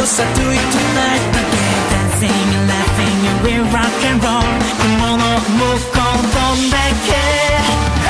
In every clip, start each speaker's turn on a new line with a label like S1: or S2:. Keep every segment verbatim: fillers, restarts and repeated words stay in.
S1: Cause I do it tonight again. Dancing and laughing and we rock and roll. Come on, move on, don't back it.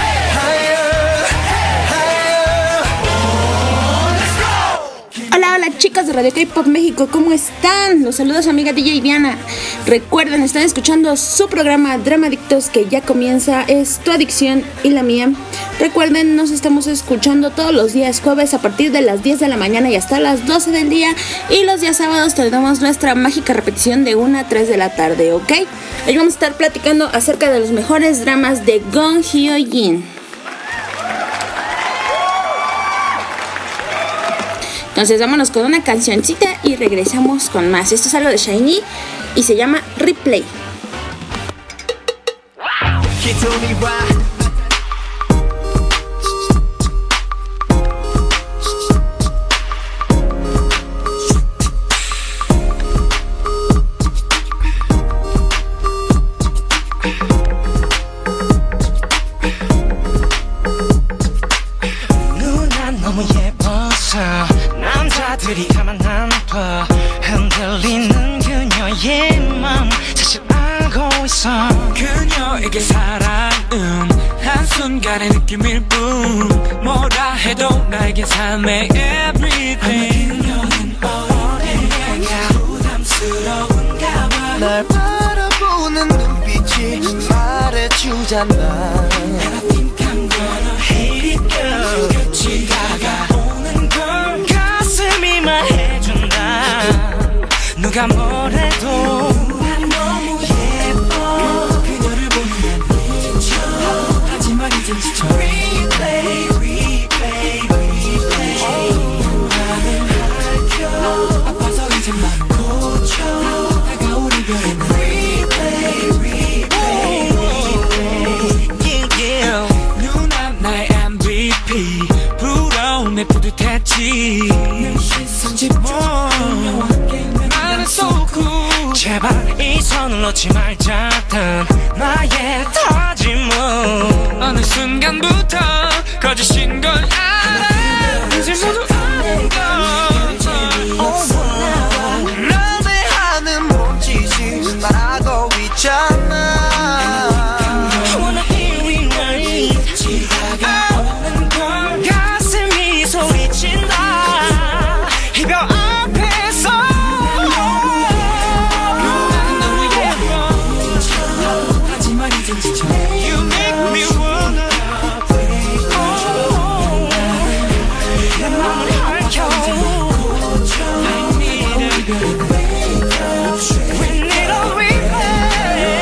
S2: Hola, hola chicas de Radio K-Pop México, ¿cómo están? Los saludos amiga D J Diana. Recuerden, están escuchando su programa Dramadictos, que ya comienza, es tu adicción y la mía. Recuerden, nos estamos escuchando todos los días jueves a partir de las diez de la mañana y hasta las doce del día. Y los días sábados tenemos nuestra mágica repetición de una a tres de la tarde, ¿ok? Hoy vamos a estar platicando acerca de los mejores dramas de Gon Hyo Jin. Entonces vámonos con una cancioncita y regresamos con más. Esto es algo de SHINee y se llama Replay.
S1: 남자들이 가만 안 둬 흔들리는 그녀의 맘 사실 알고 있어 그녀에게 사랑은 한순간의 느낌일 뿐 뭐라 해도 나에겐 삶의 everything 그녀는 어린애야 부담스러운가 봐 날 바라보는 눈빛이 말해주잖아 Never think I'm gonna hate it girl 끝이 다가오는 걸 가슴이 말해준다 누가 뭐래도 난 너무 예뻐 그녀를 보면 난 미쳐 하지만 이젠 지쳐 Replay replay replay 나는 밝혀 아파서 이젠 맘을 고쳐 다가올 이별의 Replay replay replay yeah, yeah. 누나 나의 엠브이피 부러움에 뿌듯했지 내 시선 집중 나는 so cool 제발 이 손을 놓지 말자던 나의 다짐은 어느 순간부터 거짓인 걸 알아 이제 모두 아는 걸 널 대하는 몸짓이 말하고 있잖아 I wanna hear it right 지나가오는 걸 가슴이 소리친다 이별 앞에서 나는 너무 예뻐 하지만 이젠 지쳐 You make me wanna 내 맘을 밝혀 I need it We need a replay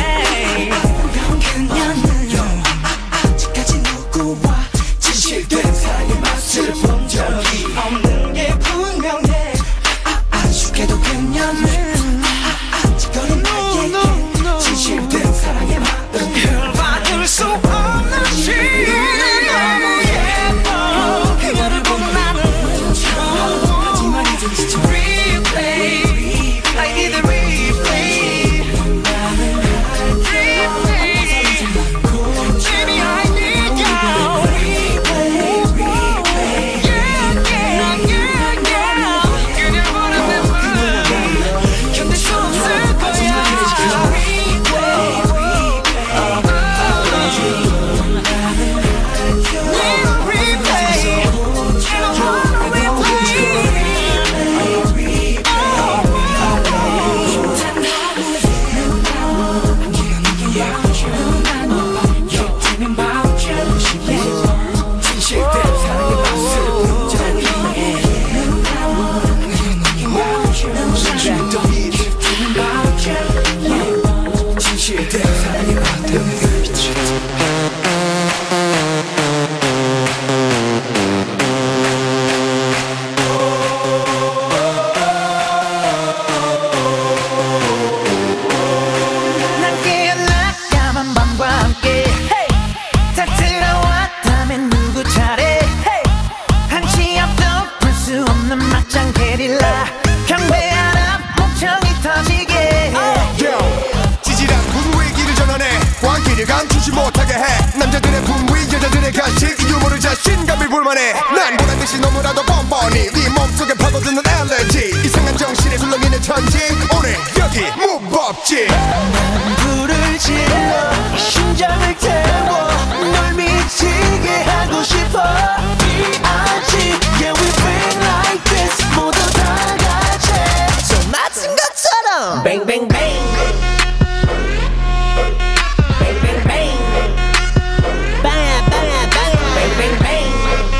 S1: 그녀는 아직까지 누구와 진실된 사랑의 맛을 본 적이 없는 게 분명해 아쉽게도 그녀는 아직거린 나에게 진실된 사랑의 마음을 받을 수 없는 시간 너무 예뻐 그녀를 보는 나는 하지만 이젠 지쳐 Replay I need a replay 나는 Replay Baby I need you Replay replay Yeah yeah yeah yeah 그녀를 보는 내 맘 견딜 수 없을 거야 Replay 난 깨어나가만 밤과 함께 다 들어왔다면 누구 차례 한치 앞도 풀 수 없는 막장 게릴라 경배 하나 목청이 터지게
S3: 지질한 분위기를 전환해 광기를 감추지 못하게 해 남자들의 분위 여자들의 가식 유머를 자신감이 불만해 난 보란듯이 너무나도 뻔뻔히 네 몸속에 파고드는 알레르기 이상한 저 없지.
S4: 난 불을 질러 심장을 태워 널 미치게 하고 싶어 비아지 Yeah we bring like this 모두 다 같이 손 맞은 것처럼 Bang bang bang Bang bang bang Bang bang bang Bang bang bang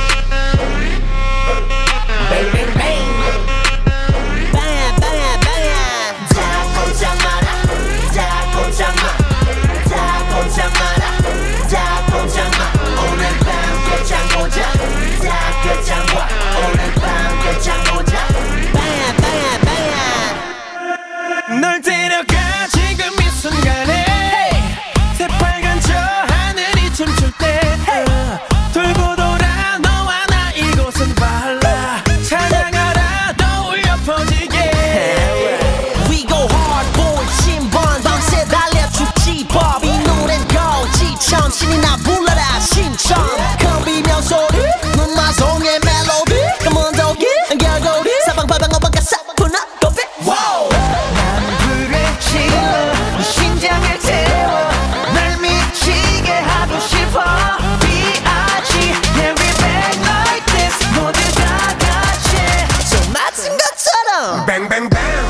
S4: Bang bang bang Bang bang bang 다 꼼짝 마라 다 꼼짝 마 다 꼼짝 마라 다 꼼짝 마 오늘 밤 끝장 보자 다 끝장 봐 오늘 밤 끝장 보자 Bang bang bang 널 데려가 지금 이 순간에 새빨간 저 하늘이 춤출 때 돌고 돌아 너와 나 이곳은 발라 찬양하라 떠올려 퍼지게 We go hard boy 신번 밤새 달려 죽지 법 이 노래는 거지처럼 신이 나 불러라 신청 컴비명 소리 눈마송의 멜로디 Come on doggy 결국이 사방팔방 어방가 사뿐한 커피 Wow 난 불을 질러 심장을 태워 날 미치게 하고 싶어 비아지 Yeah we bang like this 모두 다 같이 손 맞은 것처럼
S3: Bang bang bang.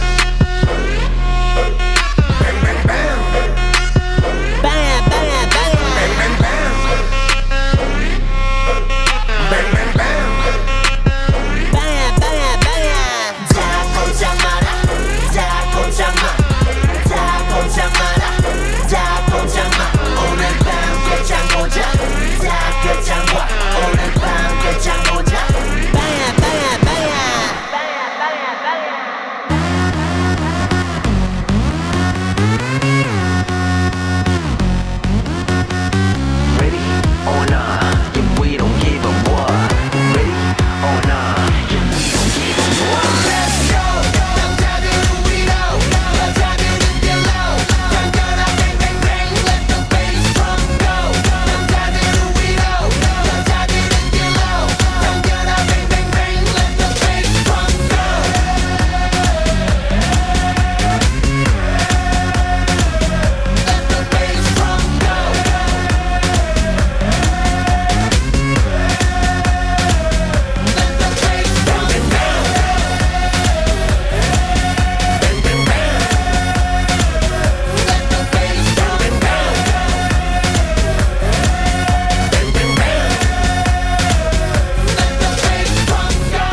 S3: Bang bang bang.
S4: Bang bang bang
S3: Bang bang bang. Bang bang bang.
S4: Bang bang bang 다 꼼짝 마라 다 꼼짝 마 다 꼼짝 마라 다 꼼짝 마 오늘 밤 끝장 보자 다 끝장 봐 오늘 밤 끝장 보자 Bang bang bang
S5: Ready or not, yeah, we don't give a what. Ready or not, yeah, we don't give a what.
S3: Let's go. 남자들은 위로, 여자들은 below. 강렬한 bang bang bang, let the bass drum go. 남자들은 위로, 여자들은 below. 강렬한 bang bang bang, let the bass drum go. Let the bass drum go. Let the bass drum go. Bang bang bang. Let the bass drum go. Bang bang bang. Let the bass drum go.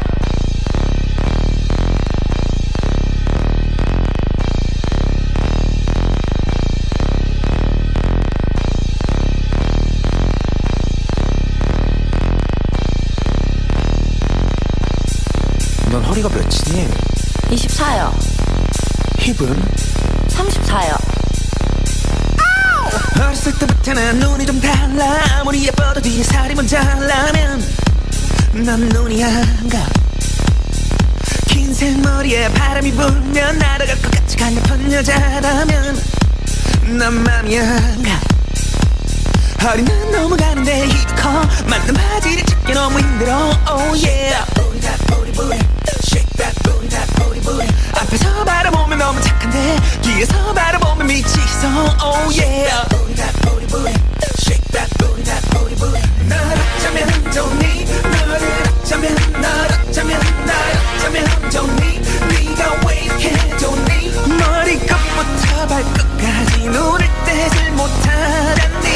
S5: 넌 허리가 몇이니?
S6: 이십사요.
S5: 힙은?
S6: 삼십사요.
S4: 어렸을 때부터 난 눈이 좀 달라 아무리 예뻐도 뒤에 살이 모자라면 난 눈이 안 가 긴 생머리에 바람이 불면 날아갈 것 같이 강력한 여자라면 난 맘이 안 가 허리는 넘어가는데 힙이 커 맞는 바지를 찾기 너무 힘들어 Oh yeah Shake that booty, that booty, booty. 앞에서 바라보면 너무 착한데 뒤에서 바라보면 미치겠어 Oh yeah Shake that booty, that booty, booty. 널 어쩌면 좋니 너를 어쩌면 널 어쩌면 날 어쩌면 좋니 네가 왜 이렇게 좋니 머리끝부터 발끝까지 눈을 떼질 못하다니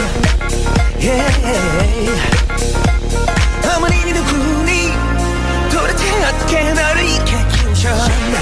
S4: yeah. 어머님이 누구니 도대체 어떻게 너를 이렇게 키우셔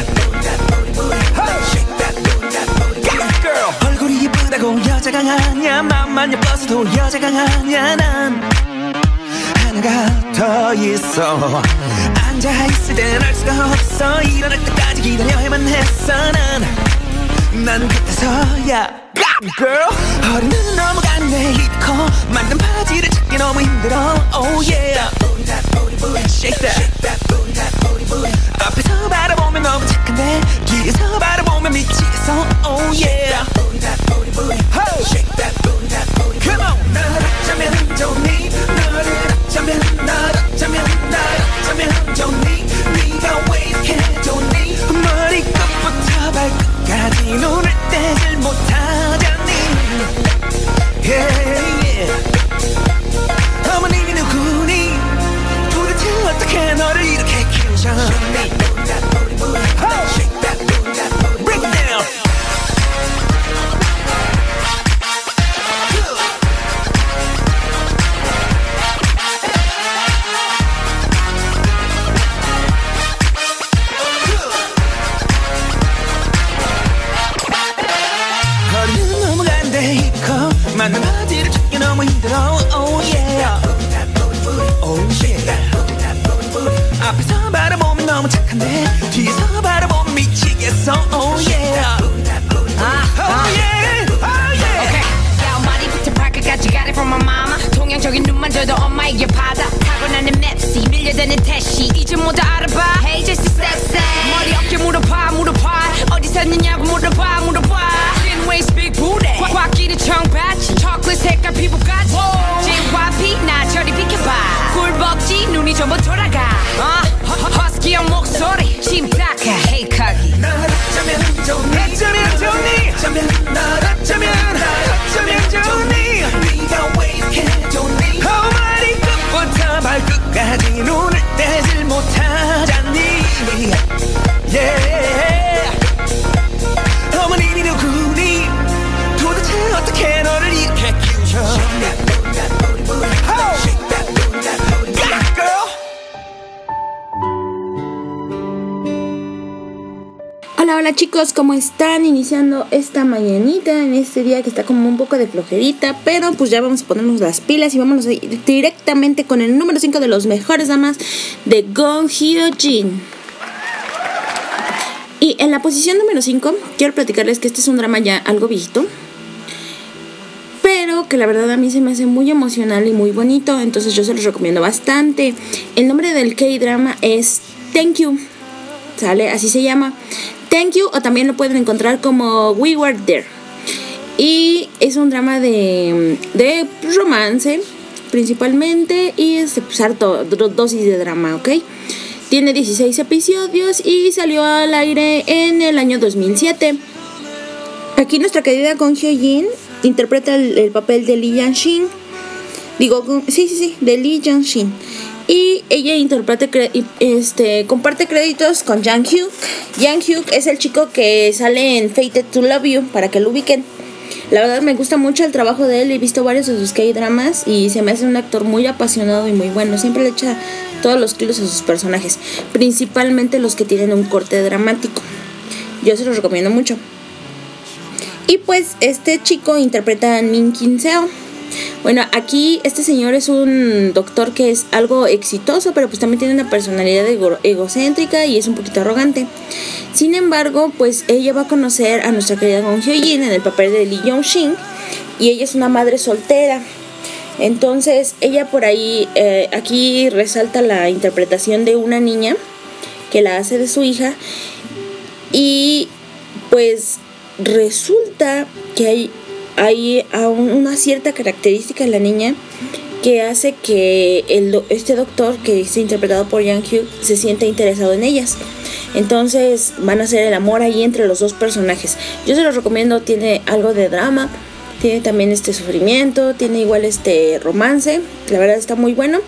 S4: 얼굴이 예쁘다고 여자가 아냐 맘만 예뻐서도 여자가 아냐 난 하나가 더 있어 앉아있을 땐 알 수가 없어 일어날 때까지 기다려야만 했어 난 난 그때서야 Girl 허리는 넘어가는데 힙이 커 맞는 바지를 찾기 너무 힘들어 Oh yeah Shake that 앞에서 바라보면 너무 착한데 뒤에서 바라보면 미치겠어 Oh yeah Shake that Come on 널 어쩌면 좋니 너를 어쩌면 널 어쩌면 날 어쩌면 좋니 네가 왜 이렇게 좋니 머리끝부터 발끝까지
S1: 힘들어 oh yeah oh yeah 앞에서 바라보면 너무 착한데 뒤에서 바라보면 미치겠어 oh yeah oh yeah oh yeah
S7: 머리부터 발끝까지 got it from my mama 동양적인 눈만 줘도 엄마에게 받아 타고나는 맵시 밀려드는 태시 이제 모두 알아봐 Hey just sexy 머리 어깨 물어봐 물어봐 어디 샀느냐고 물어봐 물어봐 Thin waist big booty 꽉 끼는 청바지 초콜릿 색깔 피부까지 진화 빛나 저리 비켜봐 꿀벅지 눈이 전부 돌아가 어? 허스키한 목소리 심탁해 Hey 거기
S1: 너라쩌면 좋니 어쩌면 좋니 어쩌면 너라쩌면 어쩌면 좋니 네가 왜 이렇게 좋니 oh 머리끝부터 발끝까지 눈을 떼질 못하잖니 yeah 어머님이 누구니 도대체 어떻게 너를 이렇게 키우셔 oh yeah girl
S2: Hola, hola chicos, ¿cómo están? Iniciando esta mañanita en este día que está como un poco de flojerita, pero pues ya vamos a ponernos las pilas y vámonos a ir directamente con el número cinco de los mejores dramas de Gong Hyo-jin. Y en la posición número cinco quiero platicarles que este es un drama ya algo viejito, pero que la verdad a mí se me hace muy emocional y muy bonito, entonces yo se los recomiendo bastante. El nombre del K-drama es Thank You, ¿sale? Así se llama. Thank You, o también lo pueden encontrar como We Were There. Y es un drama de, de romance principalmente, y es pues, harto dosis de drama, ¿ok? Tiene dieciséis episodios y salió al aire en el año dos mil siete. Aquí nuestra querida Gong Hyo-jin interpreta el, el papel de Lee Yang-shin. Digo, sí, sí, sí, de Lee Yang-shin. Y ella interpreta, este, comparte créditos con Jang Hyuk. Jang Hyuk es el chico que sale en Fated to Love You, para que lo ubiquen. La verdad me gusta mucho el trabajo de él, he visto varios de sus K-dramas y se me hace un actor muy apasionado y muy bueno. Siempre le echa todos los kilos a sus personajes, principalmente los que tienen un corte dramático. Yo se los recomiendo mucho. Y pues este chico interpreta a Min Kin-seo. Bueno, aquí este señor es un doctor que es algo exitoso, pero pues también tiene una personalidad ego- egocéntrica y es un poquito arrogante. Sin embargo, pues ella va a conocer a nuestra querida Gong Hyo-jin en el papel de Lee Yong-shin, y ella es una madre soltera. Entonces ella por ahí, eh, aquí resalta la interpretación de una niña que la hace de su hija, y pues resulta que hay hay una cierta característica en la niña que hace que el, este doctor, que está interpretado por Jang Hyuk, se sienta interesado en ellas. Entonces van a hacer el amor ahí entre los dos personajes. Yo se los recomiendo, tiene algo de drama, tiene también este sufrimiento, tiene igual este romance. La verdad está muy bueno.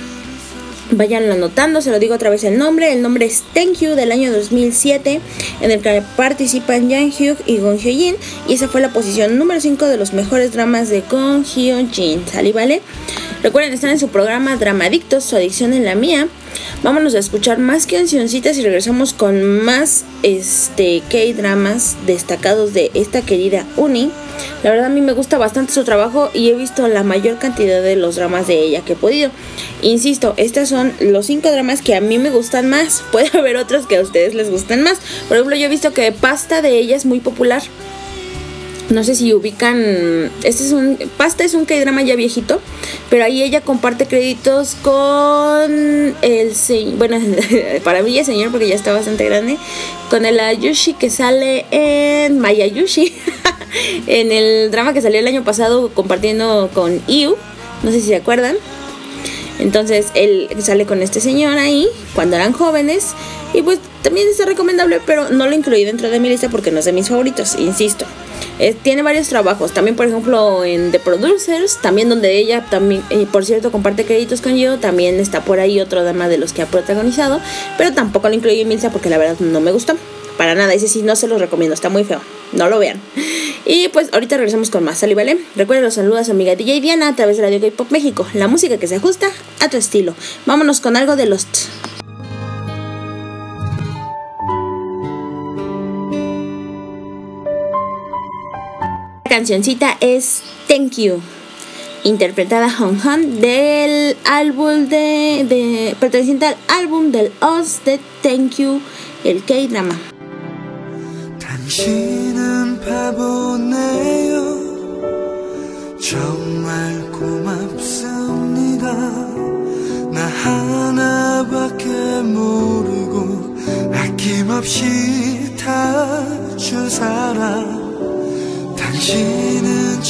S2: Vayan anotando, se lo digo otra vez el nombre. El nombre es Thank You, del año dos mil siete, en el que participan Jang Hyuk y Gong Hyo-jin. Y esa fue la posición número cinco de los mejores dramas de Gong Hyo-jin. ¿Sale, vale? Recuerden, están en su programa Dramadictos, su adicción en la mía. Vámonos a escuchar más cancioncitas y regresamos con más este, K-dramas destacados de esta querida Uni. La verdad a mí me gusta bastante su trabajo y he visto la mayor cantidad de los dramas de ella que he podido. Insisto, estos son los cinco dramas que a mí me gustan más. Puede haber otros que a ustedes les gusten más. Por ejemplo, yo he visto que Pasta de ella es muy popular. No sé si ubican. Este es un. Pasta es un K-drama ya viejito, pero ahí ella comparte créditos con el señor. Bueno, para mí es señor porque ya está bastante grande. Con el Ayushi que sale en Mayayushi. En el drama que salió el año pasado compartiendo con Iu. No sé si se acuerdan. Entonces él sale con este señor ahí cuando eran jóvenes. Y pues también está recomendable, pero no lo incluí dentro de mi lista porque no es de mis favoritos, insisto. Eh, tiene varios trabajos, también por ejemplo en The Producers, también donde ella también, eh, por cierto, comparte créditos con yo. También está por ahí otro drama de los que ha protagonizado, pero tampoco lo incluí en mi lista porque la verdad no me gustó para nada. Ese sí no se los recomiendo, está muy feo, no lo vean. Y pues ahorita regresamos con más, ¿sale, vale? Recuerden, los saludos a su amiga D J Diana a través de Radio K-Pop México, la música que se ajusta a tu estilo. Vámonos con algo de Lost. La cancioncita es Thank You. interpretada Hon Hon del álbum de, de perteneciente al álbum del Us de Thank You, el K-drama.
S8: 당신은 바보네요. 정말 고맙습니다. 나 하나밖에 모르고 아낌없이 다 준 사람. 당신은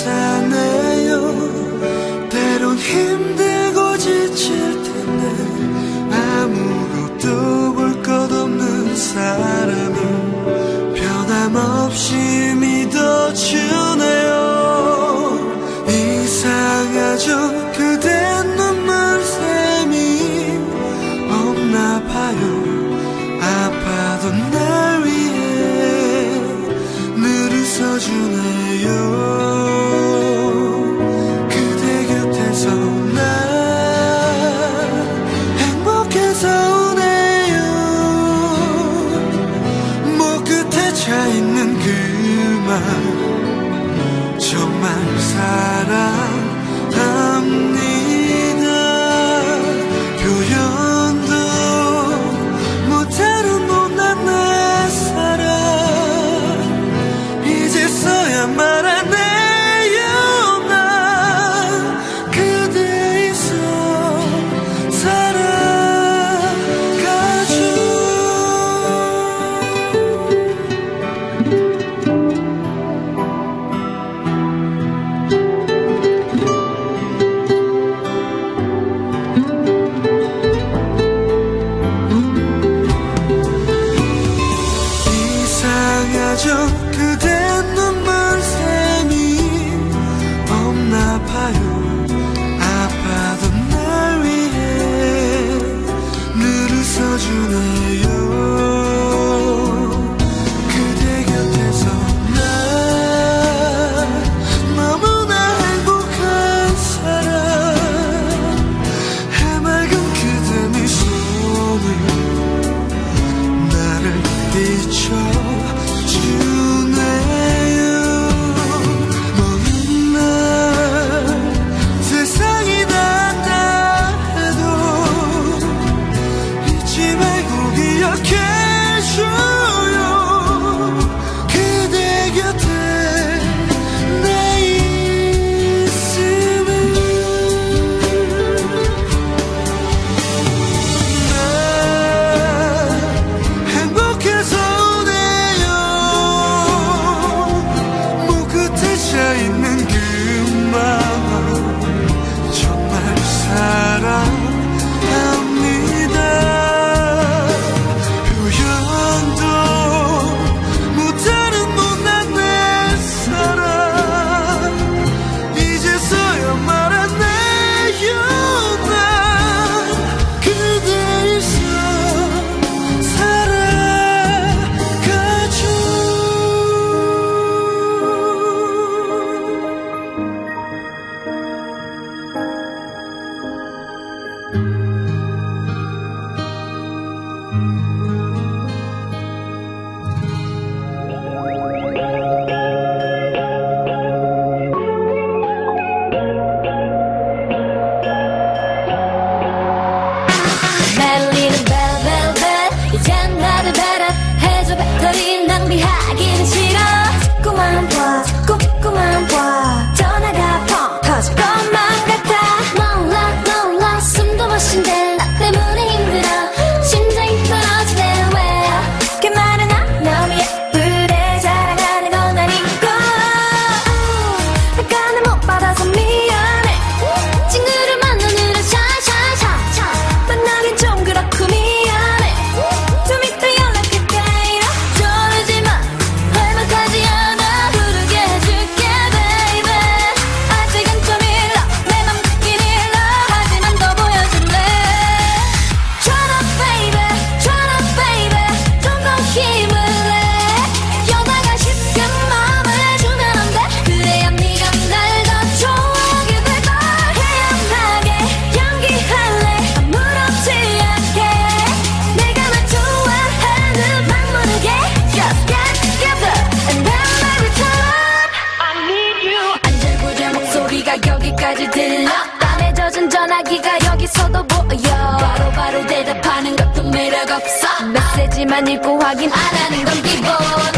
S8: 천사네요. 때론 힘들고 지칠 텐데 아무것도 볼 것 없는 사람을 변함없이 믿어주네요. 이상하죠, 그댄 눈물샘이 없나 봐요. 아파도 날 위해 늘 웃어주네요. 그대 곁에서 나 행복해서 우네요. 목 끝에 차있는 그 말 정말 사랑합니다. 표현도 못하는 못난 내 사랑 이제서야 말하네요. 난 그대 있어 살아가죠. 이상하죠, 그댄 눈물샘이 없나 봐요. 아파도 날 위해 늘 웃어주네요. 그대 곁에서 나 너무나 행복한 사람. 해맑은 그대 미소는 나를 비춰주네요. 먼 날 세상이 닿다 해도 잊지 말고 기억해줘요. 그대 곁에 내 있음을. 나 행복해서 우네요. 목 끝에 차있는 그 맘 정말 사랑합니다. 표현도 못하는 못난 내 사랑 이제서야 말하네요. 난 그대 있어 살아가죠.
S7: 멜리는 벨벨벨 이젠 나를 배려해줘. 배터리 낭비하기는 싫어. 자꾸만 봐 자꾸만 봐 전화가 펑 터질 것만 같아. 몰라 몰라 숨도 못 쉰대. 나 때문에 힘들어. 심장이 떨어지네. 왜 그 말은 안 너무 예쁘대. 자랑하는 건 아니고 약간은 못 받아서 미안해. 친구를 만나느라 샤샤샤샤 만나긴 좀 그렇고 미안해. 좀 이따 연락할게. 이러 저러지마. 할만하지 않아. 부르게 메일만 읽고 확인 안 하는 건 기본.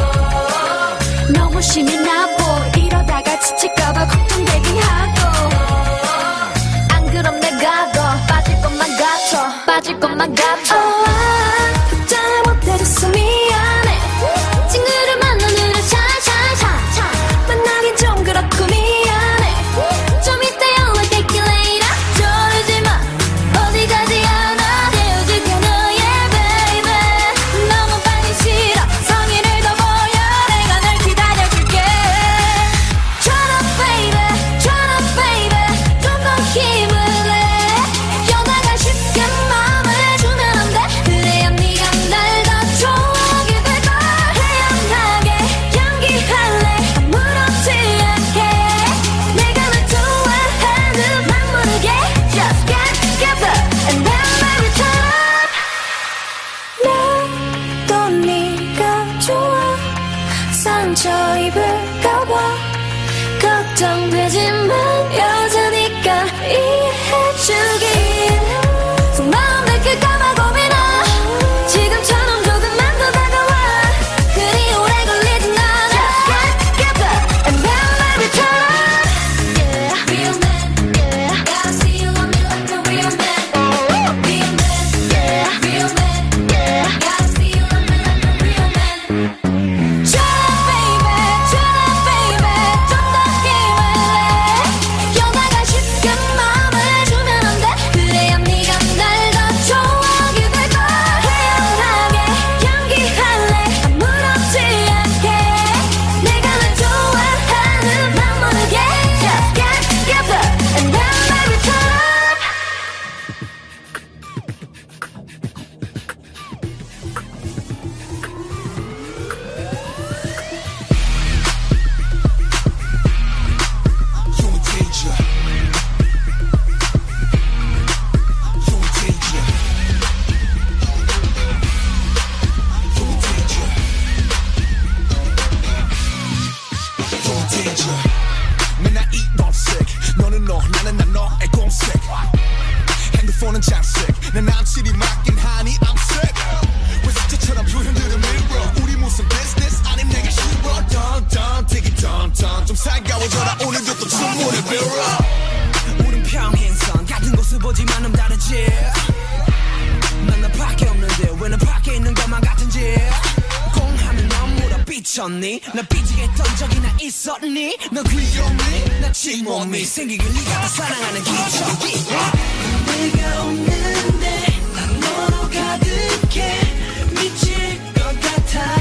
S7: 너무 심이 나보 이러다가 지칠까봐 걱정되긴 하고. 안 그럼 내가 더 빠질 것만 같아 빠질 것만 같아. oh, 아, 잘못해줬어 미안해. 친구를 만나느라 샤샤샤샤 만나긴 좀 그렇고 미안해. 좀 이따 연락할게 later. 저러지마 어디 가지 않아. 헤어질게 너의 baby. 너무 빨리 싫어 성의를 더 보여. 내가 널 기다려줄게. Try to baby try to baby 좀 더 힘을 내. 연하가 쉽게 마음을 주면 안 돼. 그래야 네가 날 더 좋아하게 될걸. 태연하게 연기할래 아무렇지 않게. 내가 널 좋아하는 맘 모르게 Just get together and then marry time. 나도 네가 좋아. 상처 입을까봐 걱정되지만 여자니까 이해해주긴. 속마음 들킬까봐 고민아. 지금처럼 조금만 더 다가와. 그리 오래 걸리진 않아. Just get together and then marry time. Yeah, real man, yeah. Gotta see you on me like a real man. Real man, yeah. Real man, yeah. Gotta see you on me like a real man. Try baby, try baby, 좀 더 힘을 내. 연하가 쉽게 마음을 주면 안 돼. 그래야 네가 날 더 좋아하게 될걸. 태연하게 연기할래 아무렇지 않게. 내가 널 좋아하는 맘 모르게 Just get together and then marry time.
S8: You're a danger. You're a danger. You're a danger. You're a danger. 맨날 이번색 너는 너 나는 난 너의 공색. 핸드폰은 장색 내 남친이 맡긴 하니 I'm sick. 왜 숫자처럼 표현들은 mirror. 우리 무슨 business 아님 내가 싫어. Dun dun take it dun dun 좀 살가워져라 오늘도 또 주문을 빌어. 우린 평행선 같은 곳을 보지만 좀 다르지. 난 너밖에 없는데 왜 너 밖에 있는 것만 같은지. 공하면 넌 물어 삐쳤니. 나 삐지게 했던 적이나 있었니. 너 귀여니 나 침몸이 생기길 네가 다 사랑하는 기적이. 내가 없는데 너로 가득해 미칠 것 같아.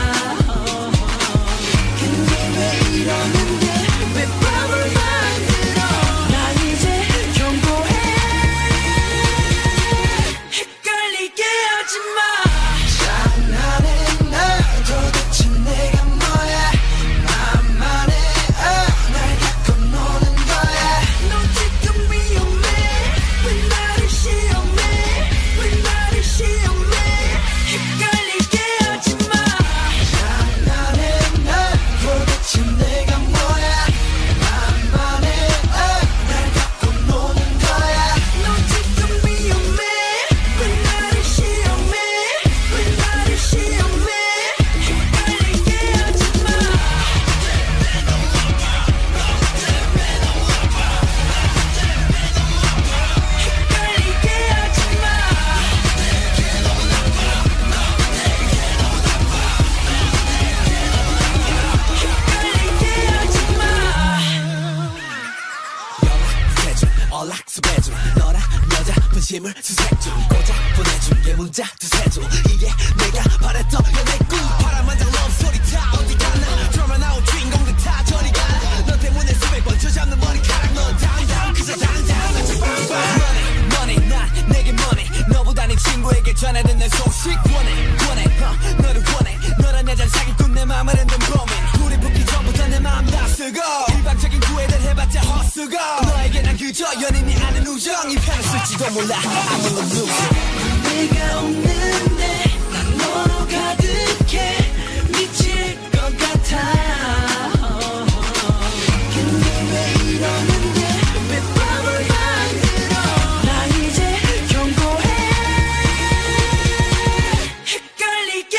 S8: 근데 왜 이러는데 왜 밤을 만들어. 난 이제 경고해. 헷갈리게 하지마. 장난해 나 도대체 내가 뭐야. 맘만해 날 갖고 노는 거야. 너 지금 위험해. 왜 나를 시험해. 왜 나를 시험해. 헷갈리게 하지마. 장난해 나 도대체 내가 뭐야. 맘만해 날 갖고 노는 거야. 너 지금 위험해. 왜 나를 시험해. 왜 나를 시험해. 헷갈리게 하지마. 헷갈리게 하지마. 헷갈리게 하지마. 연락해줘 연락수배줘 너랑 여자 분심을 수색줘 고작 보내준 게 문자 두세줘 이게 내가 바랬던 연애꿈. 파란만장 러브스토리 다 어디 갔나. 드라마 나온 주인공들 다 저리 가. 너 때문에 수백 번 쥐어잡는 머리카락. 넌 당당 그저 당당 같이 빵빵. money money 난 내게 money. 너보다 네 친구에게 전해든 내 소식 원해 원해 어, 너를 원해. 너란 여자를 사기꾼 내 맘을 흔든 범인. 우리 붙기 전부터 내 맘 다 쓰고 일방적인 구애를 해봤자 헛수고. 너에게 난 그저 연인이 아는 우정. 이 편을 쓸지도 몰라 I'm a loser. 내가 없는데 난 너로 가득해 미칠 것 같아. 근데 왜 이러는데 왜 밤을 만들어. 난 이제 경고해. 헷갈리게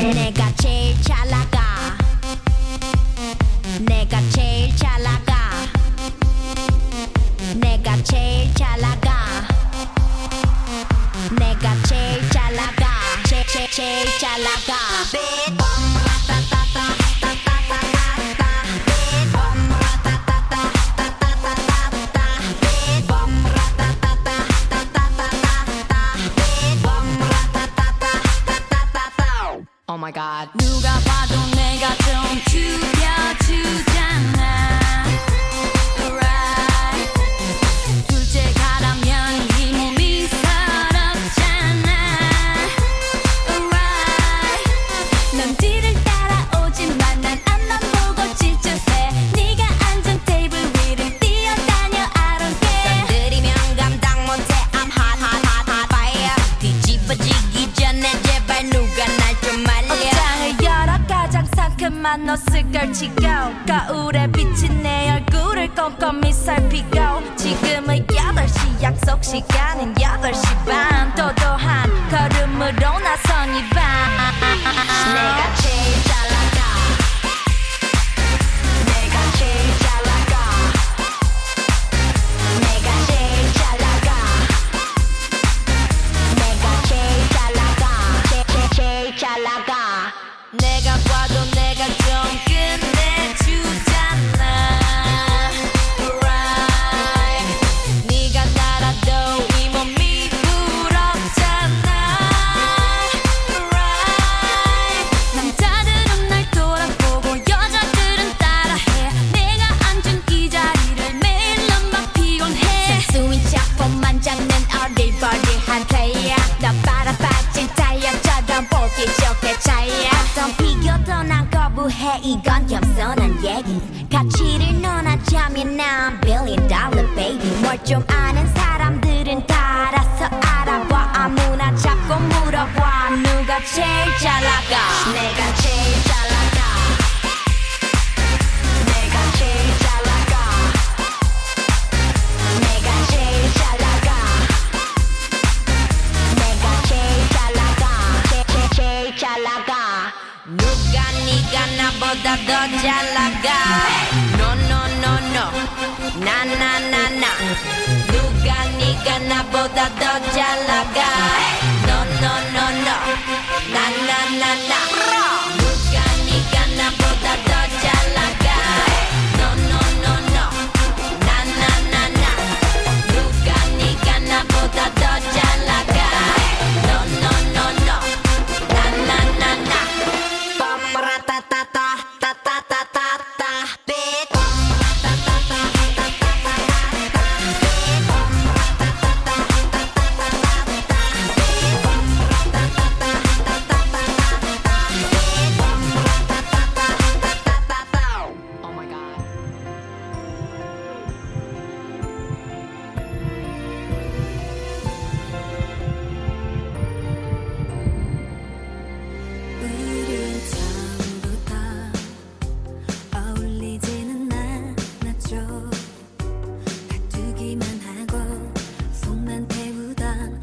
S7: 내가 제일 잘 나가 내가 제일 잘 나가 내가 제일 잘 나가 내가 제일 잘 나가 제, 제, 제일 잘 나가 Oh my god 누가 봐도 내가 좀 죽여주잖아 Right 둘째 가라면 이 몸이 서럽잖아 Right 남들을 따라오지만 난 앞만 보고 질주해 네가 앉은 테이블 위를 뛰어다녀 I don't care 건드리면 감당 못해 I'm hot hot hot hot fire 뒤집어지기 전에 제발 누가 날 좀 말려 옷장을 열어 가장 상큼한 옷을 걸치고 거울에 비친 내 얼굴을 꼼꼼히 살피고 지금은 여덟 시 약속 시간은 여덟 시 반 도도한 걸음으로 나선 이 밤 내가 제일 잘 나가 내가 제일 잘 나가 내가 제일 잘 나가 내가 제일 잘 나가 제, 제, 제일 잘 나가 내가 봐도 내가 좀 끝내주잖아 Right 네가 날아도 이 몸이 부럽잖아 Right 남자들은 날 돌아보고 여자들은 따라해 내가 앉은 이 자리를 매일 넌막 피곤해 순수인 작품만 잡는 어리버리한 플레이어 너 빨아빠진 타이어처럼 보기 좋게 차이야 어떤 비교도 난 거부해 이건 겸손한 얘기 가치를 논하자면 난 billion dollar baby 뭘 좀 아는 사람들은 다 알아서 알아봐 아무나 잡고 물어봐 누가 제일 잘 나가 내가 제일 잘 나가 내가 제일 잘 나가 내가 제일 잘 나가 내가 제일 잘 나가 제, 제, 제일 잘 나가 누가 네가 나보다 더 잘 나가 No no no no 나 나 나 나 누가 네가 나보다 더 잘 나가 No no no no 나 나 나 나 누가 네가 나보다 더 잘 나가 No no no no 나 나 나 나 누가 네가 나보다 더 잘 나가 No no no no 나 나 나 나 Oh my god
S9: 우린 처음부터 어울리지는 않았죠 다투기만 하고 속만 태우던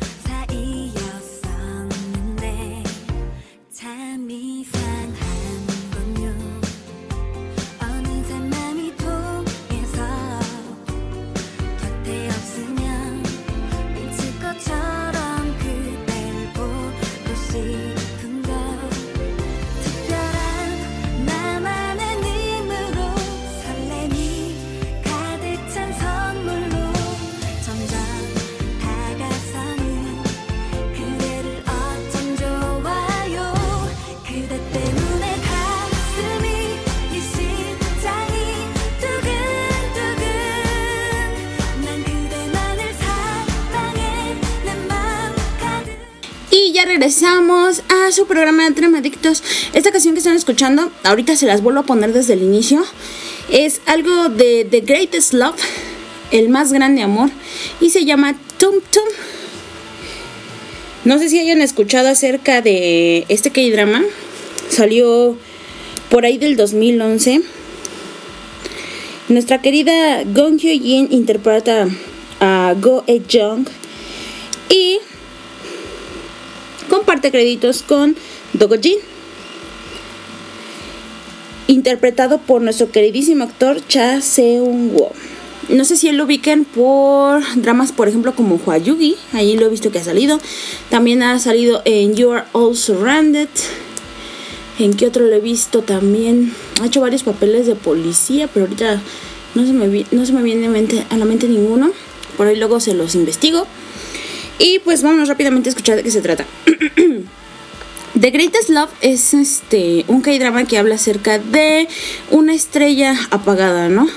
S9: 사이였었는데 참 이상한 건요 어느새 맘이 통해서 곁에 없으면 미칠 것처럼 그댈 보고 싶은 걸 특별한 나만의 힘으로 설렘이 가득 찬 선물로 점점 다가서는 그대를 어쩜 좋아요 그대 때문에 가슴이 이 심장이 두근두근 난 그대만을 사랑해 내 마음 가득
S2: Y ya regresamos a su programa Dramadictos. Esta canción que están escuchando, ahorita se las vuelvo a poner desde el inicio. Es algo de The Greatest Love, el más grande amor, y se llama Tum Tum. No sé si hayan escuchado acerca de este K-drama. Salió por ahí del dos mil once. Nuestra querida Gong Hyo-jin interpreta a Go E-jung y comparte créditos con Do Go-jin. interpretado por nuestro queridísimo actor Cha Seung-woo. No sé si él lo ubiquen por dramas, por ejemplo, como Hwayugi. Ahí lo he visto que ha salido. También ha salido en You Are All Surrounded. ¿En qué otro lo he visto también? Ha hecho varios papeles de policía, pero ahorita no se me, vi- no se me viene a, mente, a la mente ninguno. Por ahí luego se los investigo. Y pues vámonos rápidamente a escuchar de qué se trata. The Greatest Love es este un K-drama que habla acerca de una estrella apagada, ¿no?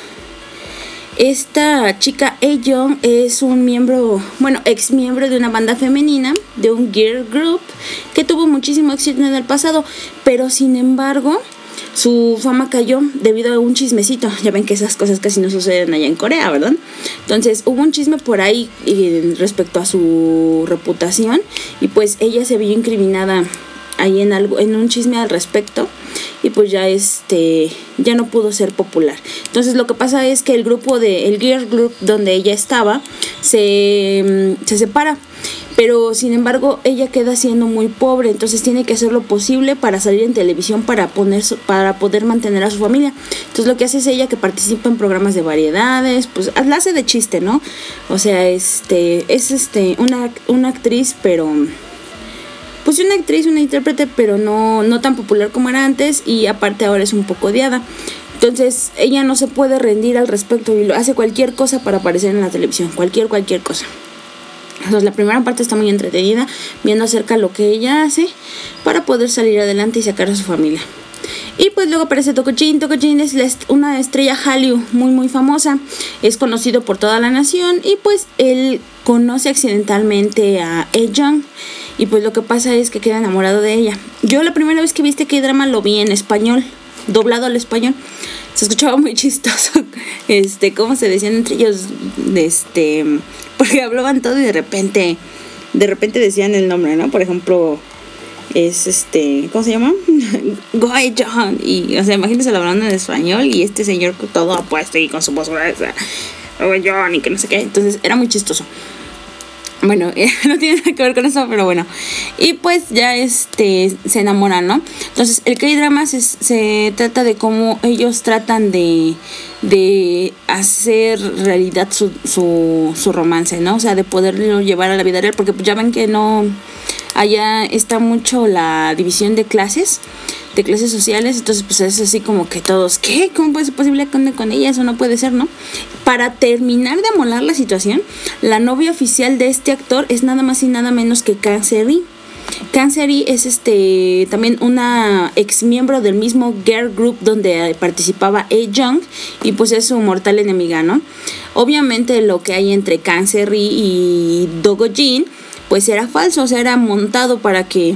S2: Esta chica A-Young es un miembro, bueno, ex miembro de una banda femenina, de un girl group, que tuvo muchísimo éxito en el pasado, pero sin embargo, su fama cayó debido a un chismecito. Ya ven que esas cosas casi no suceden allá en Corea, ¿verdad? Entonces hubo un chisme por ahí eh, respecto a su reputación, y pues ella se vio incriminada ahí en algo, en un chisme al respecto, y pues ya este ya no pudo ser popular. Entonces lo que pasa es que el grupo de el girl group donde ella estaba se, se separa, pero sin embargo ella queda siendo muy pobre, entonces tiene que hacer lo posible para salir en televisión para poner su, para poder mantener a su familia. Entonces lo que hace es ella que participa en programas de variedades, pues la hace de chiste, ¿no? O sea, este es este una una actriz, pero pues una actriz, una intérprete, pero no, no tan popular como era antes, y aparte ahora es un poco odiada. Entonces ella no se puede rendir al respecto y lo hace cualquier cosa para aparecer en la televisión, cualquier, cualquier cosa. Entonces la primera parte está muy entretenida, viendo acerca de lo que ella hace para poder salir adelante y sacar a su familia. Y pues luego aparece Toko Jin. Toko Jin es una estrella Hallyu muy muy famosa, es conocido por toda la nación, y pues él conoce accidentalmente a A-Young, y pues lo que pasa es que queda enamorado de ella. Yo la primera vez que vi este K-drama lo vi en español, doblado al español. Se escuchaba muy chistoso, este, cómo se decían entre ellos, este, porque hablaban todo y de repente, de repente decían el nombre, ¿no? Por ejemplo, es este, ¿cómo se llama? Goe John. Y, o sea, imagínense hablando en español y este señor con todo apuesto y con su voz gruesa, Goe John, y que no sé qué. Entonces era muy chistoso. Bueno, eh, no tiene nada que ver con eso, pero bueno. Y pues ya este se enamoran, ¿no? Entonces el K-drama se, se trata de cómo ellos tratan de, de hacer realidad su, su, su romance, ¿no? O sea, de poderlo llevar a la vida real, porque pues ya ven que no... Allá está mucho la división de clases, de clases sociales, entonces pues es así como que todos, ¿qué? ¿Cómo puede ser posible que ande con ella? Eso no puede ser, ¿no? Para terminar de amolar la situación, la novia oficial de este actor es nada más y nada menos que Kang Se-ri. Kang Se-ri es este también una ex miembro del mismo girl group donde participaba A-Young, y pues es su mortal enemiga, ¿no? Obviamente lo que hay entre Kang Se-ri y Dogo Jin pues era falso, o sea, era montado para que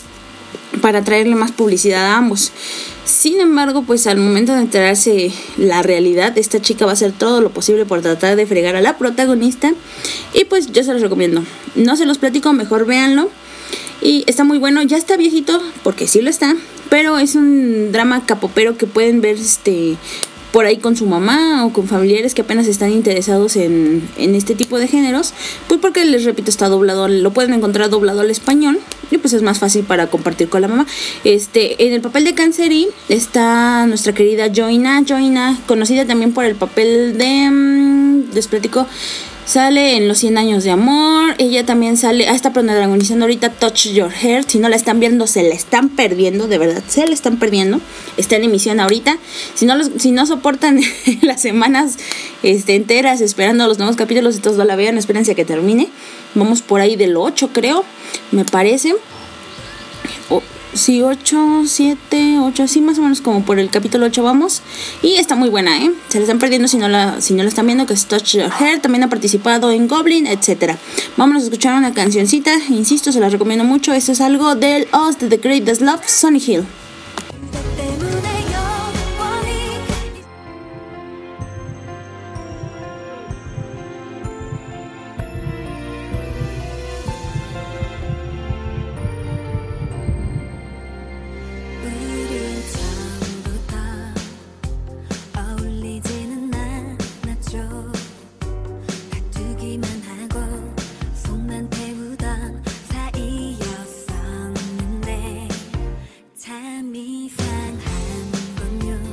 S2: para traerle más publicidad a ambos. Sin embargo, pues al momento de enterarse la realidad, esta chica va a hacer todo lo posible por tratar de fregar a la protagonista, y pues yo se los recomiendo. No se los platico, mejor véanlo. Y está muy bueno, ya está viejito, porque sí lo está, pero es un drama capopero que pueden ver este por ahí con su mamá o con familiares que apenas están interesados en, en este tipo de géneros, pues porque les repito, está doblado, lo pueden encontrar doblado al español, y pues es más fácil para compartir con la mamá. Este, en el papel de Kang Se-ri está nuestra querida Joina, Joina, conocida también por el papel de, mmm, les platico, sale en Los cien años de amor. Ella también sale, ah, está protagonizando ahorita Touch Your Heart. Si no la están viendo, se la están perdiendo, de verdad, se la están perdiendo. Está en emisión ahorita. Si no los, si no soportan las semanas este, enteras esperando los nuevos capítulos, entonces no la vean, espérense a que termine. Vamos por ahí del ocho, creo, me parece. O, sí, ocho, siete, ocho, sí, más o menos como por el capítulo ocho vamos. Y está muy buena, ¿eh? Se la están perdiendo si no la, si no la están viendo, que es Touch Your Hair. También ha participado en Goblin, etcétera. Vámonos a escuchar una cancioncita, insisto, se las recomiendo mucho. Esto es algo del Us de The Greatest Love, Sunny Hill.
S9: 참 이상한 건요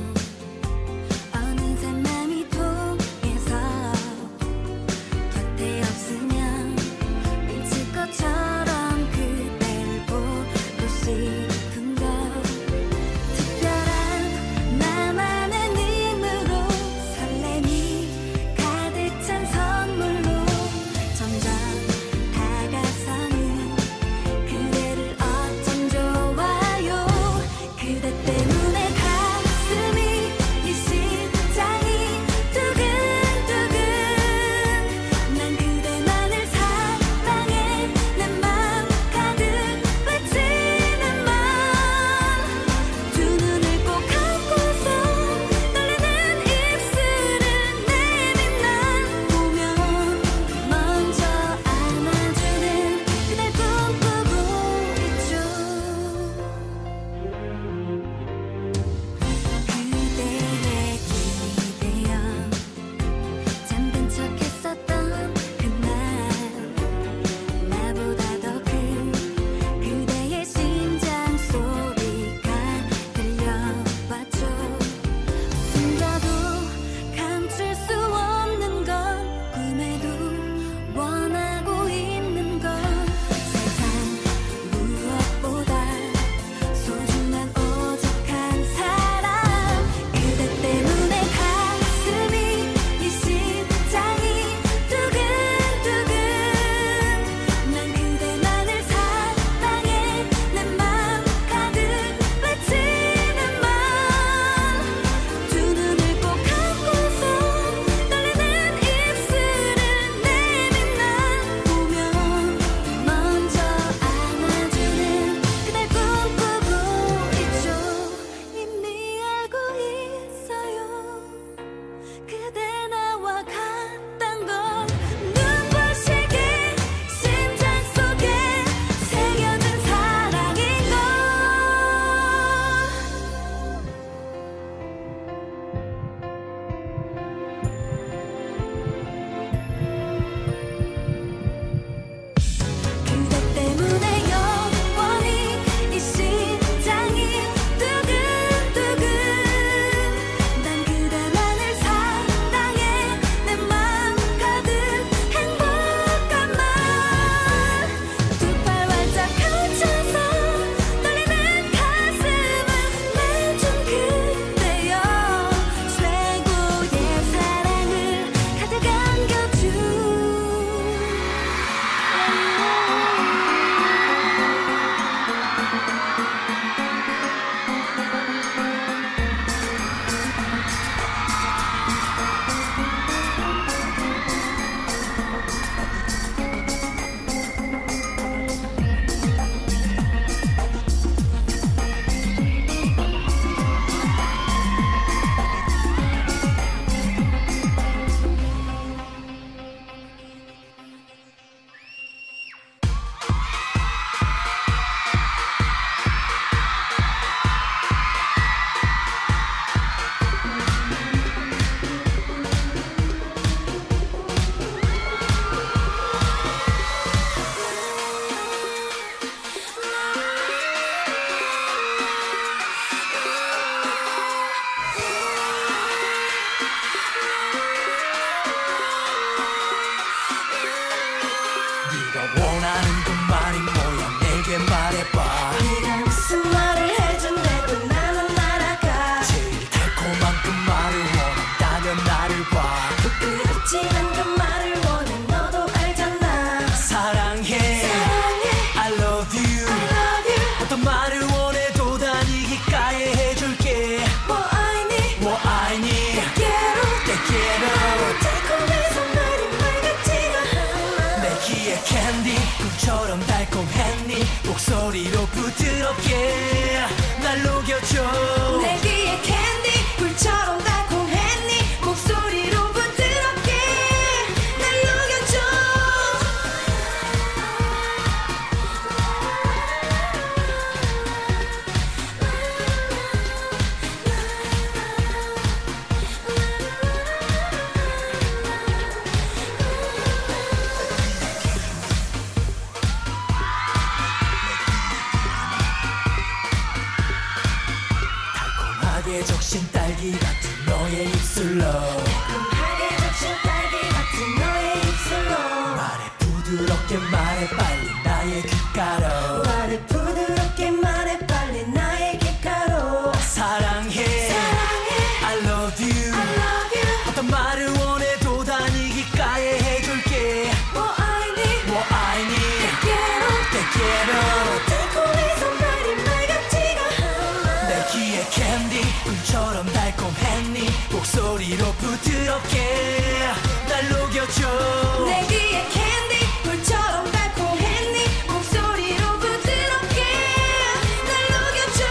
S1: 달콤하게 적신 딸기 같은 너의 입술로
S9: 달콤하게 적신 딸기 같은 너의 입술로
S1: 말해 부드럽게 말해 빨리 나의 귓가로
S9: 말해 부드럽게 말해 빨리 나의 귓가로
S1: 사랑해
S9: 사랑해
S1: I love you
S9: I love you
S1: 어떤 말을 원해도 다 네 귓가에 해줄게
S9: 뭐 I need
S1: 뭐 I need
S9: Te quiero
S1: Te quiero
S9: 달콤해 선발이 말 같지가 않아
S1: 내 귀에 캔디 꿈처럼 달콤했니 목소리로 부드럽게 날 녹여줘
S9: 내 귀에 캔디 불처럼 달콤했니 목소리로 부드럽게 날 녹여줘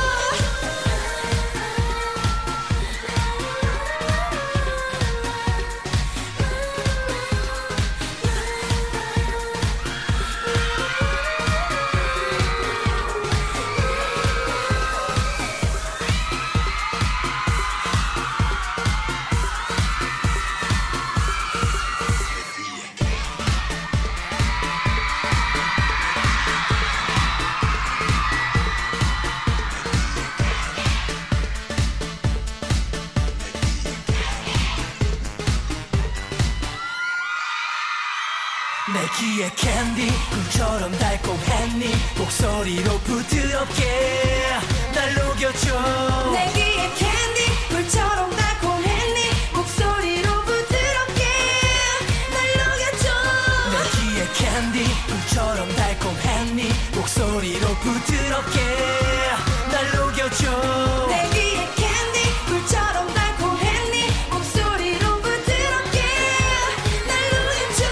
S1: 내 귀에 캔디 꿈처럼 달콤했니 목소리로 부드럽게 날 녹여줘
S9: 내 귀에 캔디 불처럼 달콤했니 목소리로 부드럽게 날 녹여줘
S1: 내 귀에 캔디 꿈처럼 달콤했니 목소리로 부드럽게 날 녹여줘
S9: 내 귀에 캔디 불처럼 달콤했니 목소리로 부드럽게 날 녹여줘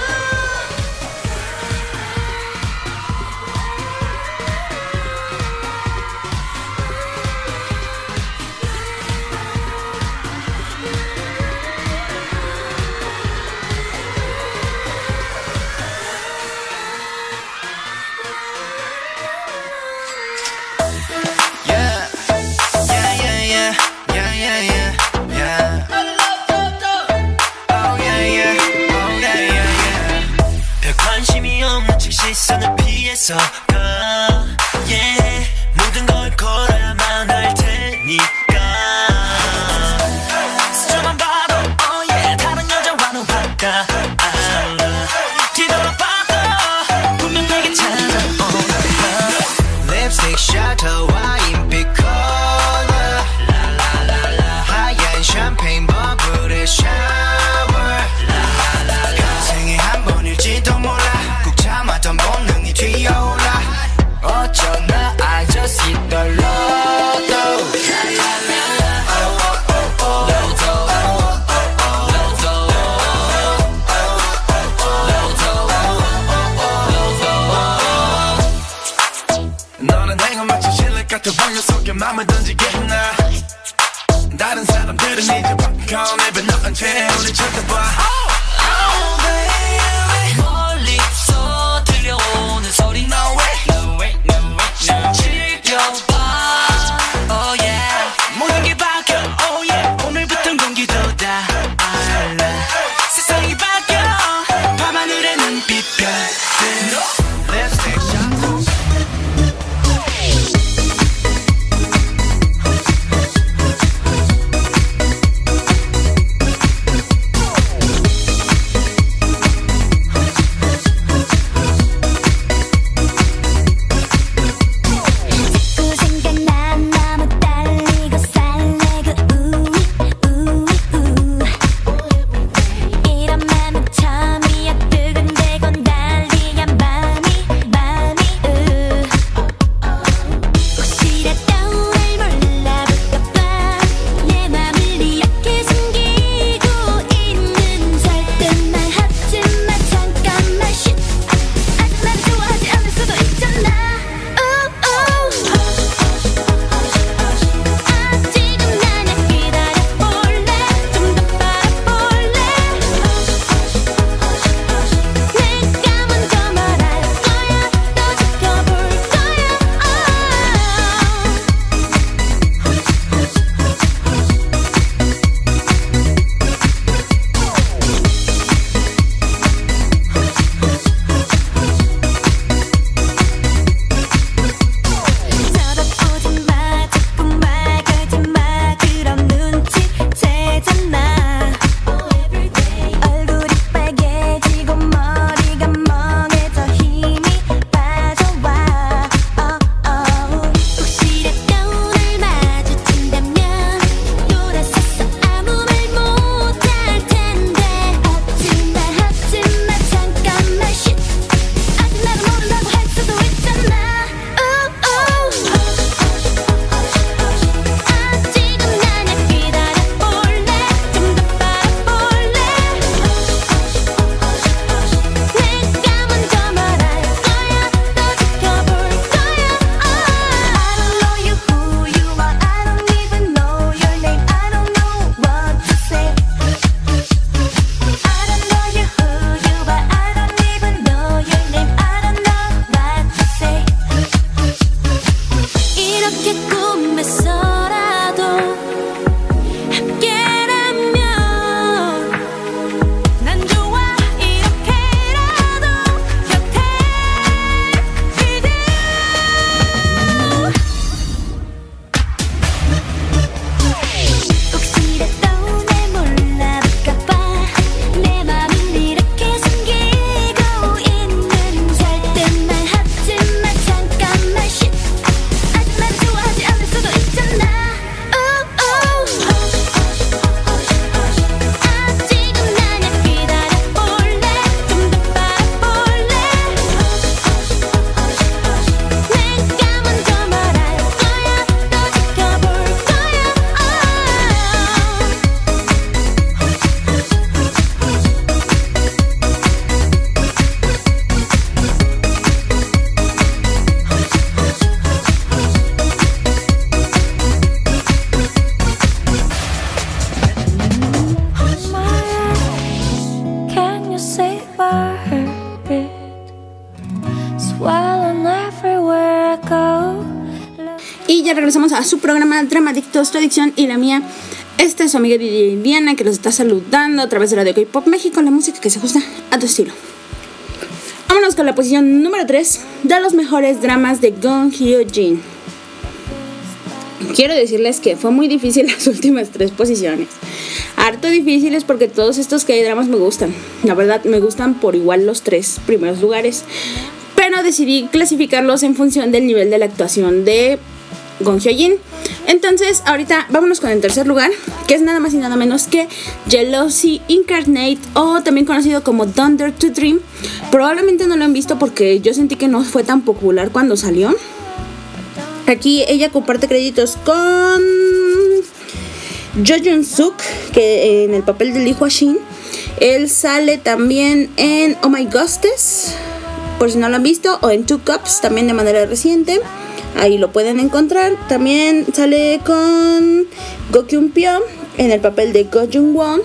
S5: Yeah, yeah, yeah, yeah, yeah, yeah, yeah, yeah. Oh yeah, yeah, oh yeah, yeah, yeah. 별 관심이 없는 척 시선을 피해서 가. Yeah, 모든 걸 걸어야만 할 테니까. 수줍만 봐도 oh yeah, 다른 여자와는 바꿔. 뒤돌아봐도 분명 내게 찾아오는 립스틱 셔터 와인 피콜라 라라라라 하얀 샴페인 버블의 샤워 라라라라 생에 한 번일지도 몰라 꾹 참았던 본능이 튀어올라 어쩌나 I just hit the lotto 너는 행운 마치 실내 같은 환경 속에 맘을 던지겠나 다른 사람들은 이제 popcorn 입에 넣은 채 우리 쳐다봐 Oh baby 멀리서 들려오는 소리 No way No way No way No 즐겨봐 Oh yeah 모든 게 바뀌어 Oh yeah 오늘부턴 공기도 다 알아 세상이 바뀌어 밤하늘의 눈빛별들 Lipstick shot
S2: a su programa Dramadictos, tu adicción y la mía. Esta es su amiga D J Diana, que los está saludando a través de Radio K-Pop México, la música que se ajusta a tu estilo. Vámonos con la posición número tres de los mejores dramas de Gon Hyo-jin. Quiero decirles que fue muy difícil las últimas tres posiciones. Harto difíciles porque todos estos K-dramas me gustan. La verdad, me gustan por igual los tres primeros lugares. Pero decidí clasificarlos en función del nivel de la actuación de Gon Hyo-jin. Entonces, ahorita vámonos con el tercer lugar, que es nada más y nada menos que Jealousy Incarnate, o también conocido como Thunder to Dream. Probablemente no lo han visto porque yo sentí que no fue tan popular cuando salió. Aquí ella comparte créditos con Jo Jun-suk, que en el papel de Lee Hwa-shin. Él sale también en Oh My Ghostess, por si no lo han visto, o en Two Cups, también de manera reciente. Ahí lo pueden encontrar. También sale con Go Kyun-pyo en el papel de Go Jung-won.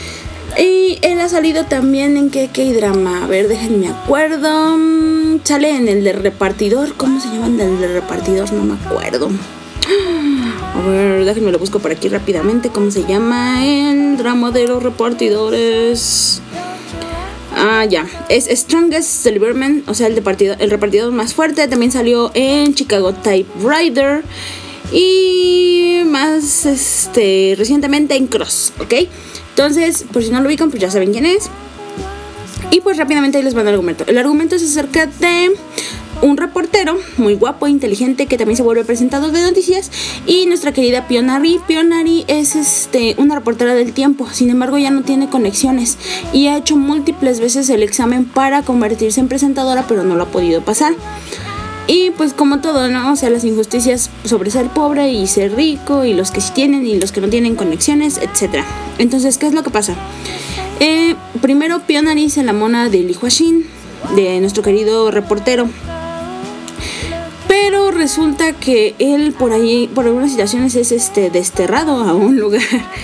S2: Y él ha salido también en qué K-drama. A ver, déjenme acuerdo. Sale en el de repartidor. ¿Cómo se llama el de repartidor? No me acuerdo. A ver, déjenme lo busco por aquí rápidamente. ¿Cómo se llama el drama de los repartidores? Ah, ya, es Strongest Deliverment, o sea, el, de partido, el repartidor más fuerte. También salió en Chicago Typewriter y más este recientemente en Cross, ¿ok? Entonces, por si no lo ubican, pues ya saben quién es. Y pues rápidamente ahí les van el argumento. El argumento es acerca de un reportero muy guapo, inteligente, que también se vuelve presentador de noticias, y nuestra querida Pionari. Pionari es este, una reportera del tiempo, sin embargo ya no tiene conexiones y ha hecho múltiples veces el examen para convertirse en presentadora, pero no lo ha podido pasar. Y pues como todo, ¿no? O sea, las injusticias sobre ser pobre y ser rico, y los que sí tienen y los que no tienen conexiones, etcétera. Entonces, ¿qué es lo que pasa? Eh, primero Pionari se enamora de Lee Hwa-shin, de nuestro querido reportero. Pero resulta que él por ahí, por algunas situaciones, es este desterrado a un lugar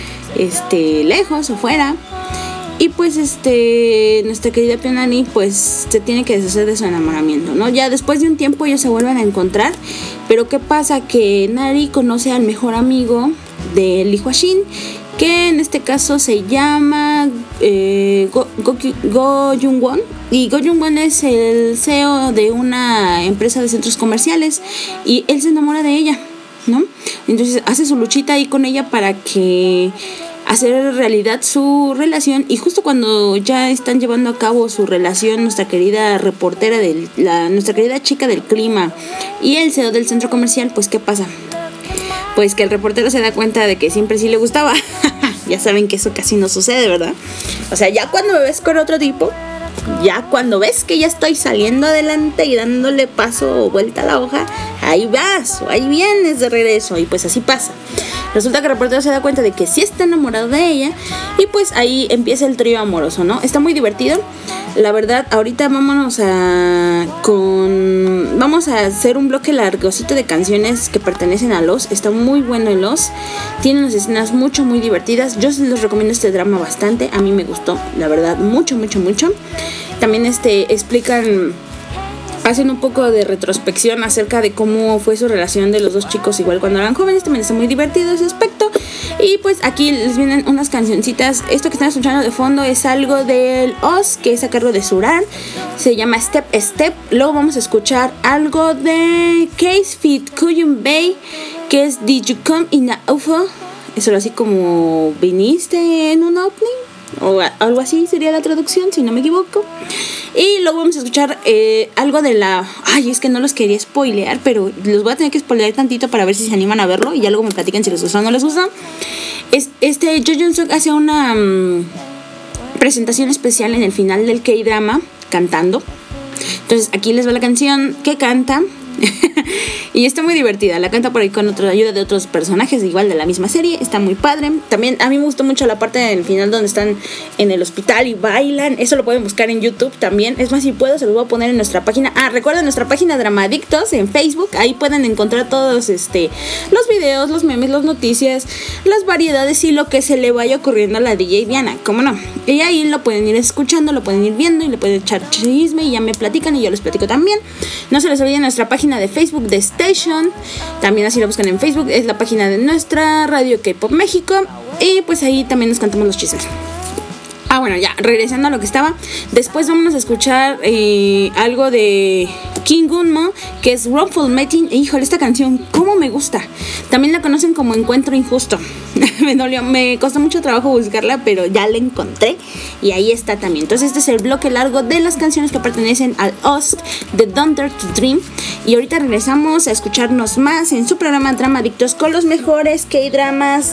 S2: este lejos o fuera. Y pues este nuestra querida Pionari pues se tiene que deshacer de su enamoramiento, ¿no? Ya después de un tiempo ellos se vuelven a encontrar. Pero ¿qué pasa? Que Nari conoce al mejor amigo de Lee Hwa-shin, que en este caso se llama eh, Go, Go, Go Jung-won. Y Go Jung-won es el C E O de una empresa de centros comerciales, y él se enamora de ella, ¿no? Entonces hace su luchita ahí con ella para que hacer realidad su relación. Y justo cuando ya están llevando a cabo su relación, nuestra querida reportera, de la, nuestra querida chica del clima y el C E O del centro comercial, pues ¿qué pasa? Pues que el reportero se da cuenta de que siempre sí le gustaba. Ya saben que eso casi no sucede, ¿verdad? O sea, ya cuando me ves con otro tipo, ya cuando ves que ya estoy saliendo adelante y dándole paso o vuelta a la hoja, ahí vas, o ahí vienes de regreso. Y pues así pasa. Resulta que el reportero se da cuenta de que sí está enamorado de ella, y pues ahí empieza el trío amoroso, ¿no? Está muy divertido. La verdad, ahorita vámonos a con vamos a hacer un bloque largosito de canciones que pertenecen a Los. Está muy bueno el Los. Tiene unas escenas mucho, muy divertidas. Yo les recomiendo este drama bastante. A mí me gustó, la verdad, mucho, mucho, mucho. También este explican, hacen un poco de retrospección acerca de cómo fue su relación de los dos chicos igual cuando eran jóvenes. También está muy divertido ese aspecto. Y pues aquí les vienen unas cancioncitas. Esto que están escuchando de fondo es algo del Oz, que es a cargo de Suran. Se llama Step Step. Luego vamos a escuchar algo de Case Fit Kuyun Bay, que es Did You Come in a U F O. Eso así como viniste en un opening, o algo así sería la traducción, si no me equivoco. Y luego vamos a escuchar eh, algo de la... Ay, es que no los quería spoilear, pero los voy a tener que spoilear tantito para ver si se animan a verlo, y ya luego me platican si les gusta o no les gusta. Es, este Jo Jun-suk hace una um, presentación especial en el final del K-drama cantando. Entonces aquí les va la canción que canta. Y está muy divertida, la canta por ahí con otra ayuda de otros personajes igual de la misma serie. Está muy padre. También a mí me gustó mucho la parte del final donde están en el hospital y bailan. Eso lo pueden buscar en YouTube también. Es más, si puedo se los voy a poner en nuestra página. Ah, recuerden nuestra página Dramadictos en Facebook. Ahí pueden encontrar todos este los videos, los memes, las noticias, las variedades y lo que se le vaya ocurriendo a la D J Diana. ¿Cómo no? Y ahí lo pueden ir escuchando, lo pueden ir viendo y le pueden echar chisme y ya me platican y yo les platico también. No se les olvide nuestra página de Facebook, Facebook de Station. También así la buscan en Facebook. Es la página de nuestra radio K-Pop México. Y pues ahí también nos cantamos los chismes. Ah, bueno, ya, regresando a lo que estaba. Después vamos a escuchar eh, algo de King Gunmo, que es Wrongful Mating. Híjole, esta canción, cómo me gusta. También la conocen como Encuentro Injusto. Me dolió, me costó mucho trabajo buscarla, pero ya la encontré. Y ahí está también. Entonces este es el bloque largo de las canciones que pertenecen al O S T de Don't Dare to Dream. Y ahorita regresamos a escucharnos más en su programa Drama Adictos con los mejores K-dramas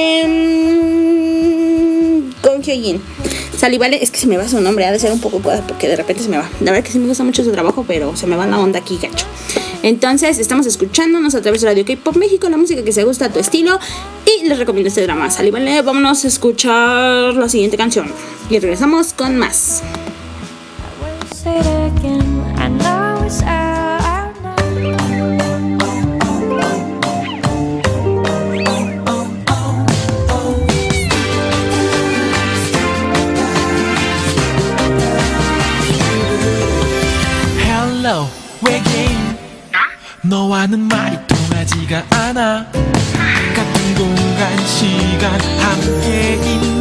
S2: de... mmm, Gong Hyo-jin. Sally, vale, es que se me va su nombre, ha de ser un poco pueda porque de repente se me va. La verdad que sí me gusta mucho su trabajo, pero se me va la onda aquí, gacho. Entonces, estamos escuchándonos a través de Radio K-Pop México, la música que se gusta a tu estilo. Y les recomiendo este drama. Sally, vale, vámonos a escuchar la siguiente canción. Y regresamos con más.
S9: Say it again, I know it's out now.
S5: Hello, 외계인 너와는 말이 통하지가 않아 같은 공간 시간 함께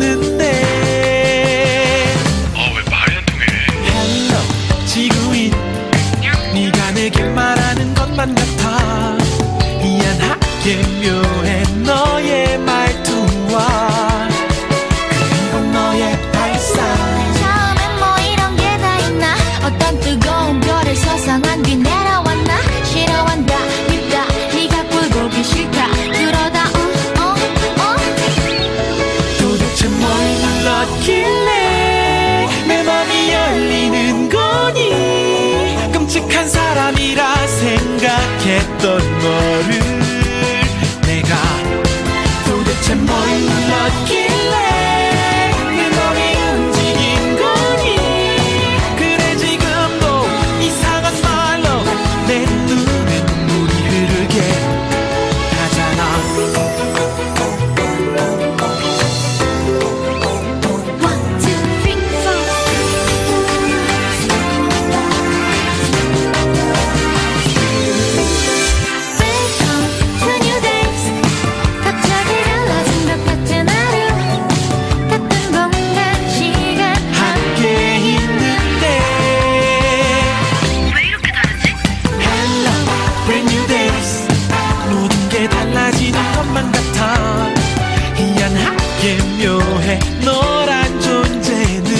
S5: 있는데 어 왜 말이 안 통해 Hello, 지구인 네가 내게 말하는 것만 같아 희한하게 묘해 너의 말투와 그리고 너의 발상
S9: 처음엔 뭐 이런 게 다 있나 어떤 뜨거운 별을 서상한 뒤 내려왔나 싫어한다 밉다 네가 굴곡이 싫다 그러다 어어어
S5: 도대체 뭘 눌렀길래 내 맘이 열리는 거니 끔찍한 사람이라 생각했던 너를 내가 도대체 뭘 눌렀길래 내 맘이 움직인 거니 그래 지금도 이상한 말로 내 눈에 눈물이 흐르게 하잖아
S9: One, two, three, four Welcome to new days 갑자기 달라진 것 같은 하루 같은 공간 시간
S5: 함께 있는데 왜 이렇게 다르지? Hello, brand new days 모든 게 달라지는 것만 같아 희한하게 묘해 너란 존재는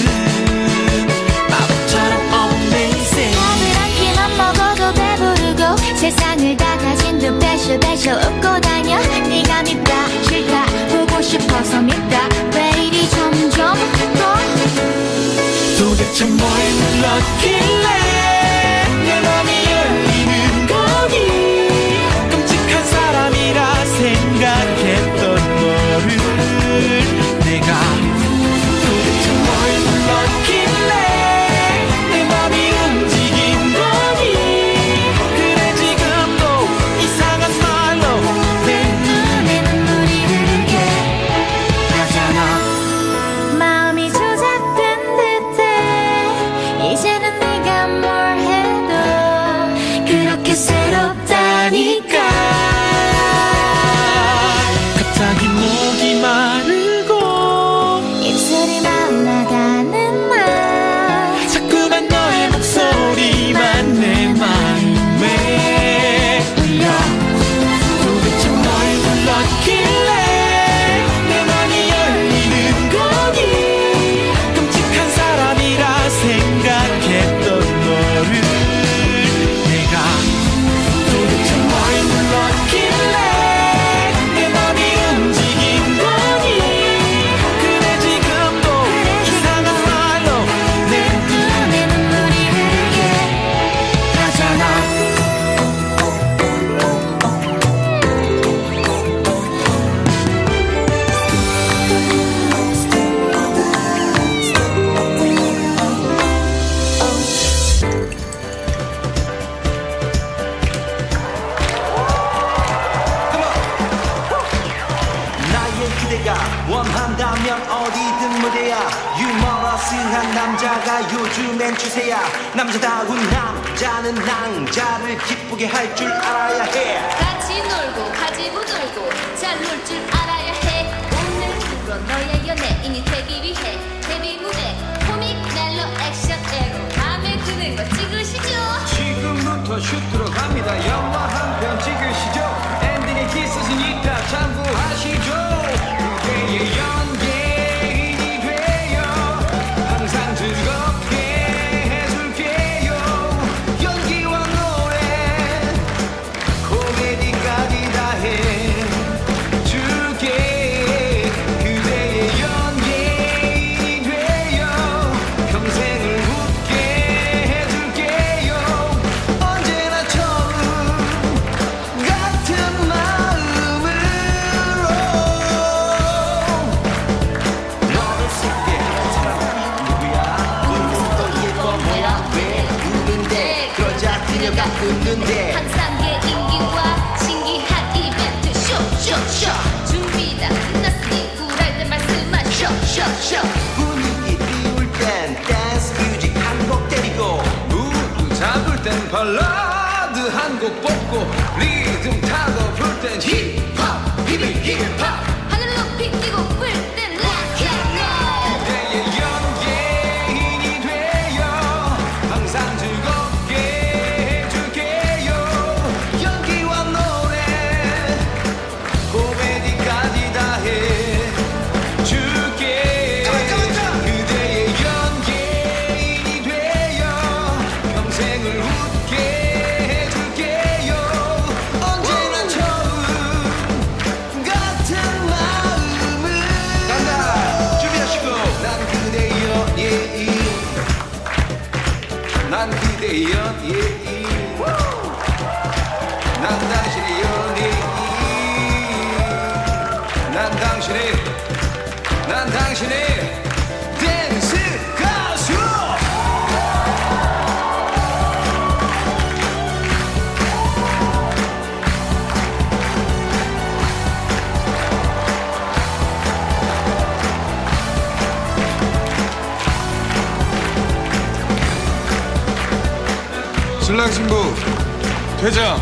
S5: 마법처럼 amazing
S9: 밥을 한 끼만 먹어도 배부르고 세상을 다 가진 듯 배셔배셔 웃고 다녀 네가 밉다 싫다 보고 싶어서 밉다 왜 이리 점점 더
S5: 도대체 뭘 눌렀길래 내 맘이 열리는 거니 끔찍한 사람이라 생각했던 너를 내가 도대체 뭘 눌렀길래 내 맘이 움직인 거니 그래 지금도 이상한 말로 내 눈에 눈물이 흐르게 하잖아
S9: 마음이 조작된 듯해 이제는 네가 뭘 해도 그렇게 새롭다니까
S5: 갑자기 목이 마르고
S9: 입술이 말라가는 말
S5: 자꾸만 너의 목소리만 내 마음에 울려 도대체 뭘 불렀길래 내 맘이 열리는 거니 끔찍한 사람이라 생각했던 너를 내가 도대체 뭘 불렀길래 내 맘이 움직인
S10: 그대가 원한다면 어디든 무대야 유머러스한 남자가 요즘엔 추세야 남자다운 남자는 낭자를 기쁘게 할 줄 알아야 해
S9: 같이 놀고 가지고 놀고 잘 놀 줄 알아야 해 오늘부로 너의 연예인이 되기 위해 데뷔 무대 코믹 멜로 액션 에고 마음에 드는 거 찍으시죠
S1: 지금부터 슛 들어갑니다. 영화 한 편 찍으시죠. 엔딩에 키스신 있다 참고하시죠. 그대의 연예인이 되어 항상 즐겁게 해줄게요. 연기와 노래 코미디까지 다 해줄게. 그대의 연예인이 되어 평생을 웃게 해줄게요. 언제나 처음 같은 마음으로
S10: 너를 쉽게 한 사람은 누구야 웃는 또 예뻐 뭐야 왜 우는데 그러자 그녀가 웃는데
S9: 항상 개인기와 신기한 이벤트 쇼쇼쇼 준비 다 끝났으니 쿨할 때 말씀만 쇼쇼쇼
S10: 분위기 띄울 땐 댄스 뮤직 한 곡 때리고
S1: 무드 잡을 땐 발라드 한 곡 뽑고 리듬 타고 불 땐 힙합 힙힙 힙합
S9: 하늘 높이 뛰고 불땐 락앤롤
S1: 그대의 연예인이 되어 항상 즐겁게 해줄게요. 연기와 노래 코미디까지 다 해줄게. 그대의 연예인이 되어 평생을 웃게 해줄게요. 언제나 처음 같은 마음을 간다 준비하시고 난 그대의 연예인 난 그대의 연예인 난 당신의 연예인 난 당신의 난 당신의 댄스 가수.
S11: 신랑 신부 퇴장.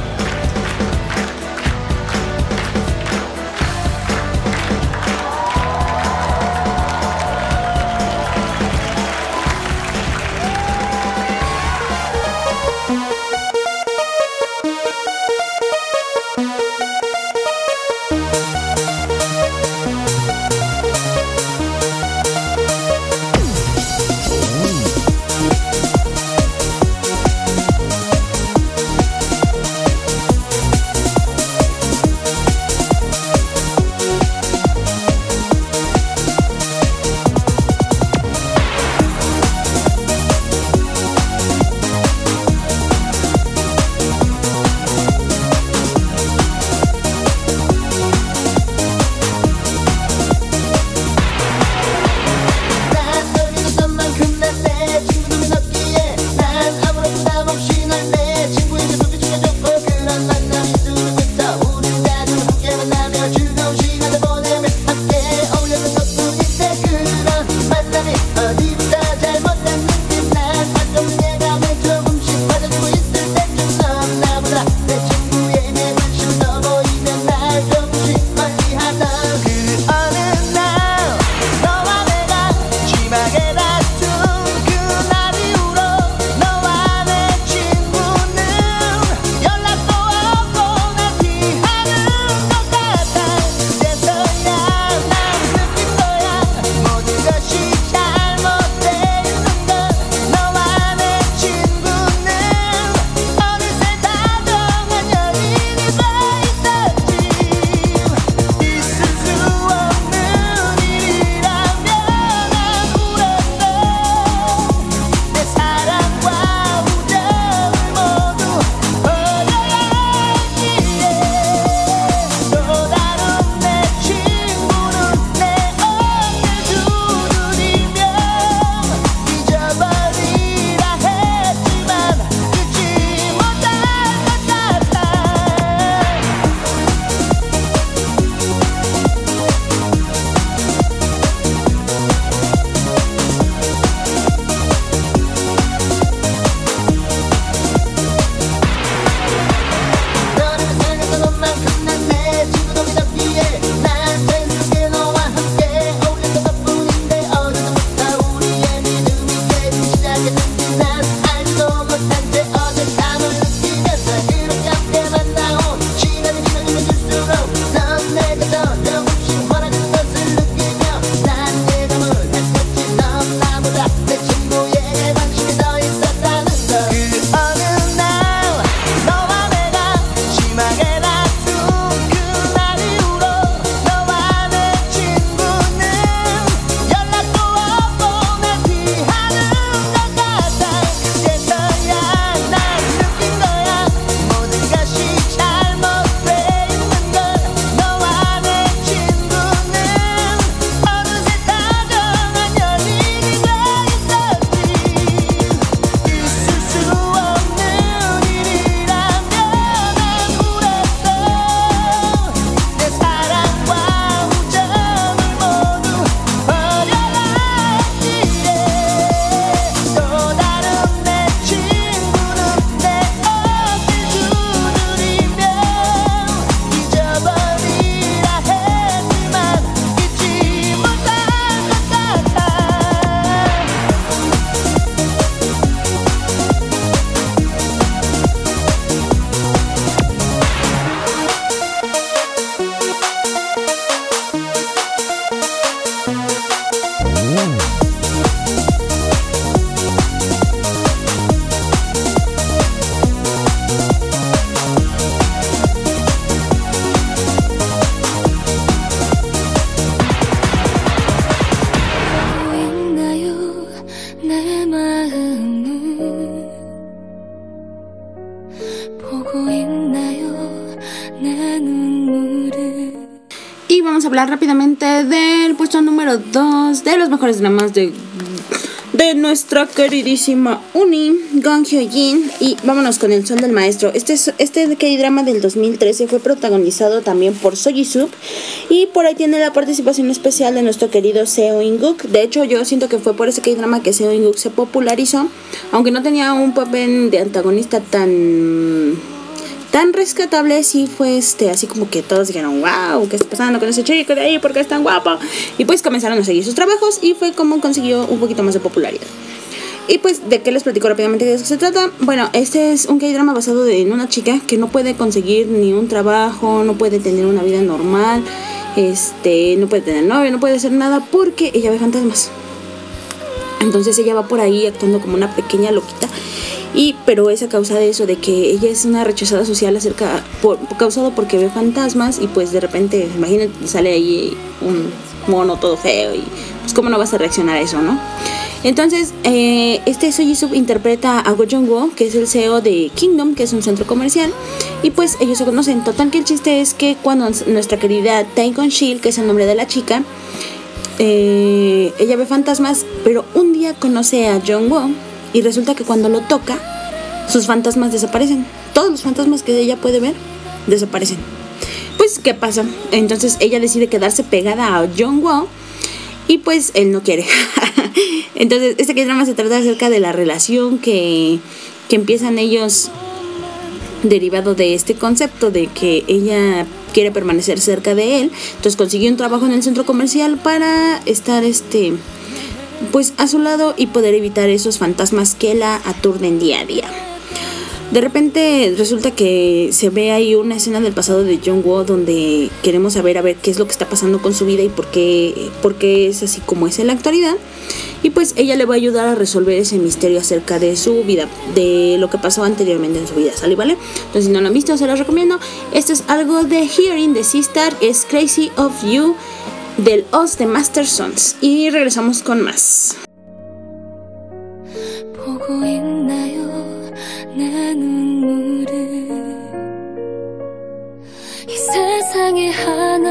S2: hablar rápidamente del puesto número dos de los mejores dramas de, de nuestra queridísima Uni, Gong Hyo-jin. Y vámonos con El Sol del Maestro. Este, este K-drama del dos mil trece fue protagonizado también por So Ji-sub. Y por ahí tiene la participación especial de nuestro querido Seo In-guk. De hecho, yo siento que fue por ese K-drama que Seo In-guk se popularizó. Aunque no tenía un papel de antagonista tan... tan rescatable, sí fue este, así como que todos dijeron, wow, ¿qué está pasando con ese chico de ahí? ¿Por qué es tan guapo? Y pues comenzaron a seguir sus trabajos y fue como consiguió un poquito más de popularidad. Y pues, ¿de qué les platico rápidamente de eso se trata? Bueno, este es un K-drama basado en una chica que no puede conseguir ni un trabajo, no puede tener una vida normal, este, no puede tener novio, no puede hacer nada porque ella ve fantasmas. Entonces ella va por ahí actuando como una pequeña loquita. Y, pero es a causa de eso, de que ella es una rechazada social acerca, por, causado porque ve fantasmas y pues de repente, imagínate, sale ahí un mono todo feo y pues cómo no vas a reaccionar a eso, ¿no? Entonces, eh, este So Ji-sub interpreta a Go Jong-woo, que es el C E O de Kingdom, que es un centro comercial, y pues ellos se conocen. Total que el chiste es que cuando nuestra querida Taekwon-sil, que es el nombre de la chica, eh, ella ve fantasmas, pero un día conoce a Jong-woo y resulta que cuando lo toca, sus fantasmas desaparecen. Todos los fantasmas que ella puede ver desaparecen. Pues, ¿qué pasa? Entonces ella decide quedarse pegada a Jong-woo y pues él no quiere. Entonces este drama se trata acerca de la relación que, que empiezan ellos, derivado de este concepto de que ella quiere permanecer cerca de él. Entonces consiguió un trabajo en el centro comercial para estar este pues a su lado y poder evitar esos fantasmas que la aturden día a día. De repente resulta que se ve ahí una escena del pasado de Jong-woo donde queremos saber a ver qué es lo que está pasando con su vida y por qué, por qué es así como es en la actualidad. Y pues ella le va a ayudar a resolver ese misterio acerca de su vida, de lo que pasó anteriormente en su vida, ¿sale? ¿Vale? Entonces si no lo han visto, se los recomiendo. Esto es algo de Hearing de Sistar, es Crazy of You del Oz de Master Sons. Y regresamos con más.
S9: 보고 있나요 내 눈물을 이 세상에 하나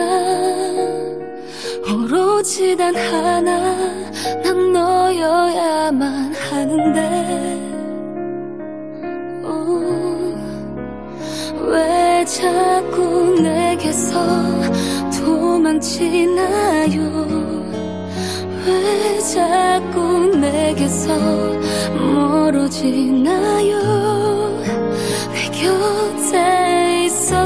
S9: 오로지 단 하나 난 너여야만 하는데 오, 왜 자꾸 내게서 도망치나요 왜 자꾸 내게서 멀어지나요 내 곁에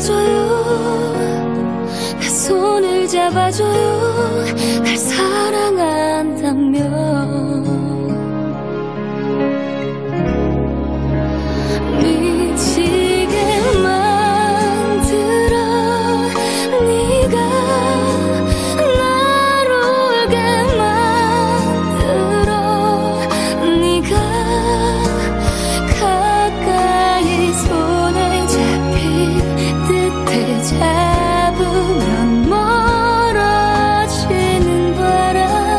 S9: 있어줘요 내 손을 잡아줘요 날 사랑한다면 미치게 만들어 네가 잡으면 멀어지는 바람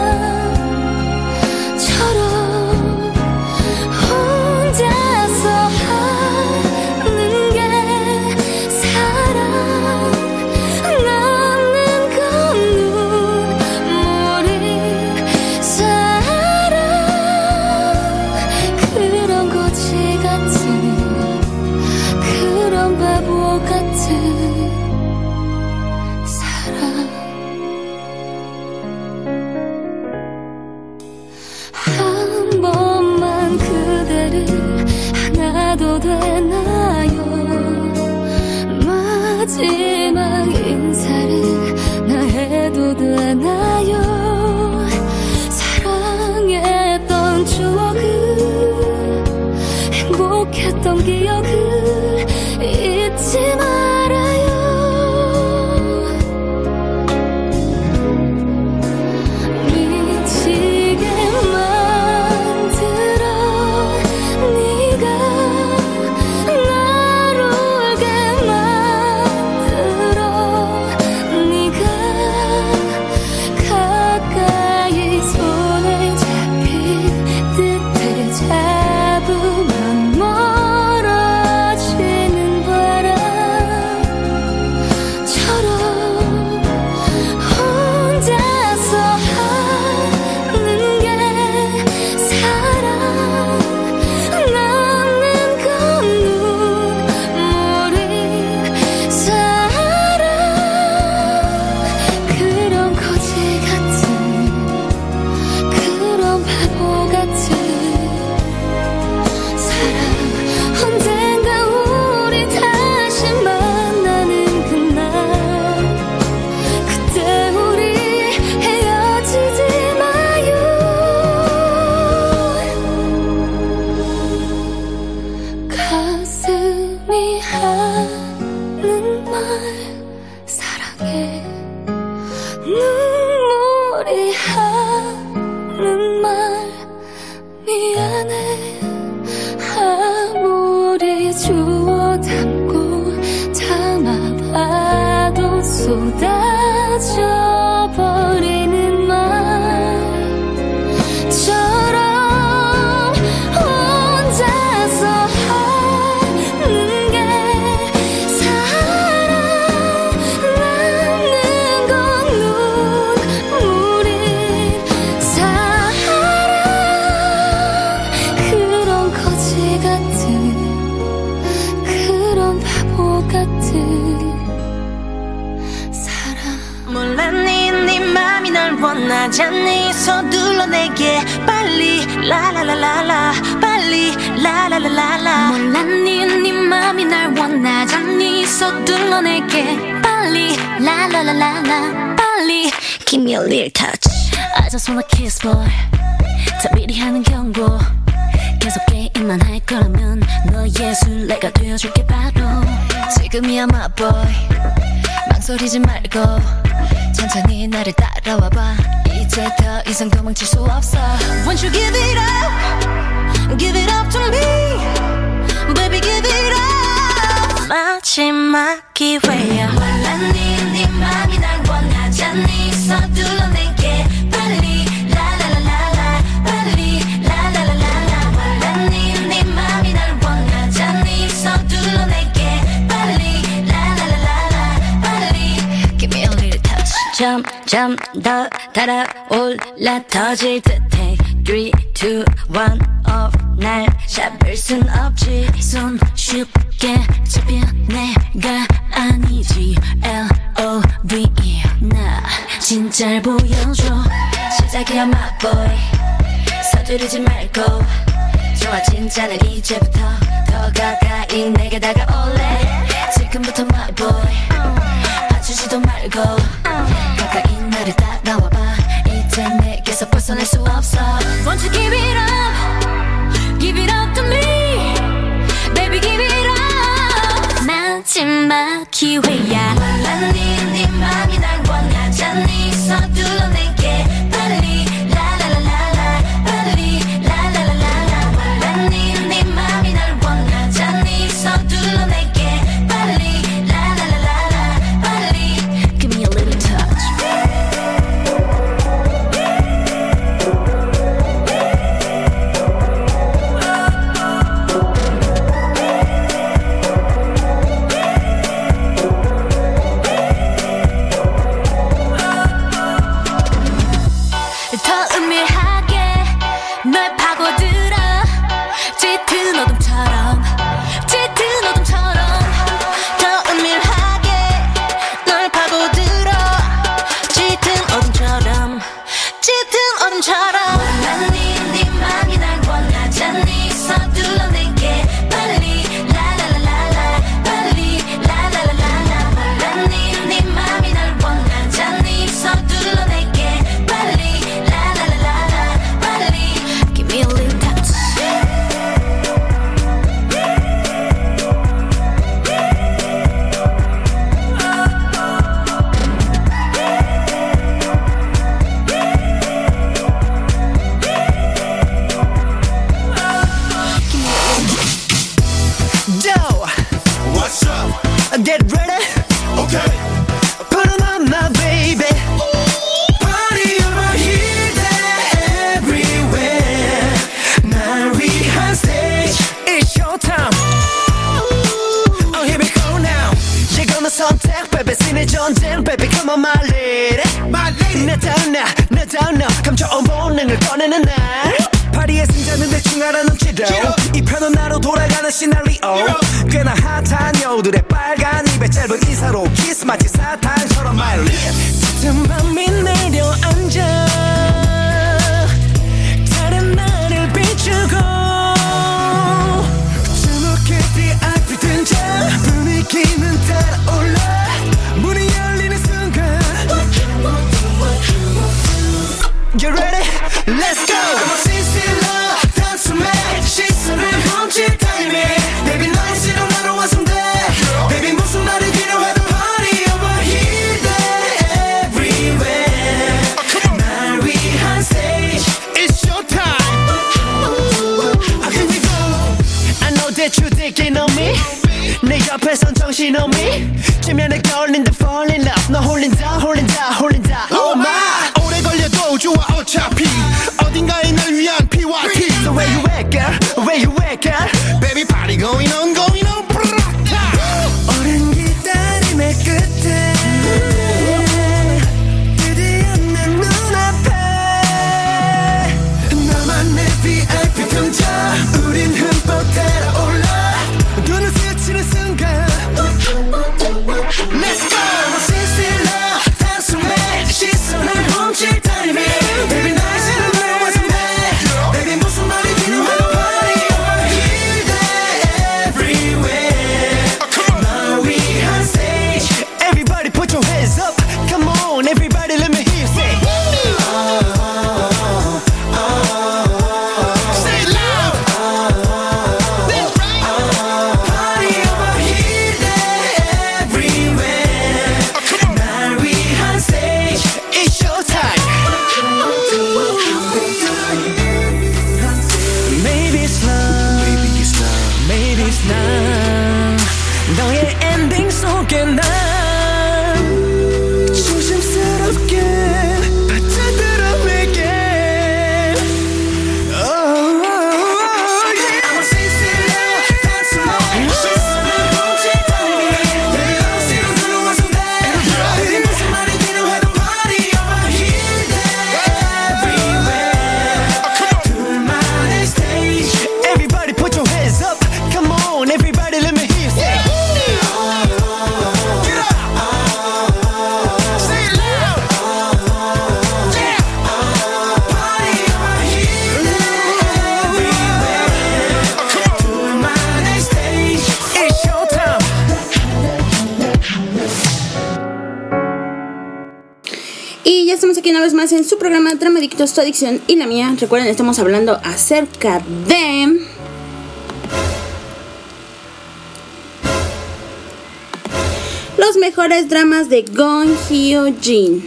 S9: 하는 말 미안해 아무리 주워 담고 담아봐도 쏟아져 버리는 말처럼 혼자서 하는 게 살아남는 건 눈물인 사랑 그런 거지 같은 그런 바보 같은 사랑
S7: 몰랐니 네 맘이 날 원하지 않니 서둘러 내게 빨리 라라라라라 빨리 라라라라라
S9: 몰랐니 네 맘이 날 원하지 않니 서둘러 내게 빨리 라라라라라 빨리
S7: Give me a little touch
S9: I just wanna kiss boy 다 미리 하는 경고 계속 게임만 할 거라면 너의 술래가 되어줄게 바로 지금이야 my boy 망설이지 말고 천천히 나를 따라와봐 이제 더 이상 도망칠 수 없어
S7: Won't you give it up Give it up to me Baby give it up 마지막 기회야
S9: 몰랐니 네 맘이 날 원하지 않니 서둘러 내게 빨리 라라라라라 빨리 라라라라라 몰랐니 네 맘이 날 원하지 않니 서둘러 내게 빨리 라라라라라 빨리 Give me a little touch 점점 더 달아올라 터질 듯해 three, two, one off 날 잡을 순 없지 손 쉽게 잡혀 내가 아니지 L O V E 나 진짜를 보여줘 시작이야 my boy 서두르지 말고 좋아 진짜는 이제부터 더 가까이 내게 다가올래 지금부터 my boy 봐주지도 말고 가까이 나를 따라와봐 이제 내게서 벗어날 수 없어 Won't you give it up Give it up to me Baby give it up 마지막 기회야 몰랐니 네 맘이 날 원하지 않니 서둘러 내게 빨리 라라라라라 빨리 라라라라라 몰랐니 네 맘이 날 원하지 않니 서둘러 내게 빨리 라라라라라 빨리 Give me a little touch 더 은밀하게 널 파고들어 짙은 어둠처럼 짙은 어둠처럼 더 은밀하게 널 파고들어 짙은 어둠처럼 짙은 어둠처럼 몰랐니 네 맘이 날 원하지 않니 서둘러 내게 빨리 라라라라라 빨리 라라라라라 몰랐니 네 맘이 날 원하지 않니 서둘러 내게 빨리 라라라라라 빨리 Give me a little touch
S10: Yo,
S5: What's up?
S10: get ready.
S5: Okay.
S10: Put it on my baby.
S5: Party over here, there, everywhere. 날 위한 stage.
S10: It's showtime. Oh, here we go now. 이거는 선택, baby. 신의 전쟁, baby. Come on, my lady.
S5: My lady.
S10: 나다운 나, 나다운 나. 감춰온 본능을 꺼내는 날. 파리의 승자는 대충 알아놓지도. 이 편은 나로 돌아가는 시나리오. 꽤나 핫한 여우들의 빨간 입에 짧은 인사로 키스 마치 사탕처럼 my lips. 짙은 밤이 내려앉아 다른 나를 비추고 주목했디 앞이 등장 분위기는 달아올라 문이 열리는 순간 You ready? Let's go!
S5: Come on, 시시러 단숨에 시선을 훔칠 타이밍. Baby 너의 싫어 나로 완성돼. Baby 무슨 말이 필요해도 party over here.
S10: crushing on me 지면에 걸린다 fall in love 너 홀린다 홀린다 홀린다 Oh my
S8: 오래 걸려도 좋아 어차피 어딘가에 날 위한 피와티
S10: So where you at girl where you at girl
S8: Baby party going on going on
S10: 오랜 기다림의 끝에 드디어 내 눈앞에
S8: 나만의 브이아이피 평자 우린 흠뻑 달아올라 눈을 스치는 순간 Let's go 시시라 단숨에 시선을 훔칠 타이밍 Baby 날 지는 wasn't bad Baby 무슨 말이 필요한 party over here there everywhere 날 위한 stage
S10: Everybody put your hands up Come on everybody let me hear you say
S8: Say loud That's right
S3: Party over here, there, everywhere. 날 위한 stage.
S10: It's showtime Maybe it's love
S8: Baby it's love
S10: Maybe it's not 너의 엔딩 속에 난 조심스럽게 빠져들어 내게 Oh, yeah.
S3: I'm a sincere 단숨에 시선을 훔칠 타이밍. Baby, 날 지는 건 wasn't bad. Baby, 무슨 말이 필요해도 party over here, there, everywhere. 둘만의 stage.
S10: Everybody put your hands up Come on everybody let me hear you say
S8: Say it loud Yeah
S3: Party over here, there, everywhere. 둘만의 stage.
S10: It's showtime
S2: Y ya estamos aquí una vez más en su programa Dramadictos, tu adicción y la mía. Recuerden, estamos hablando acerca de los mejores dramas de Gon Hyo-jin.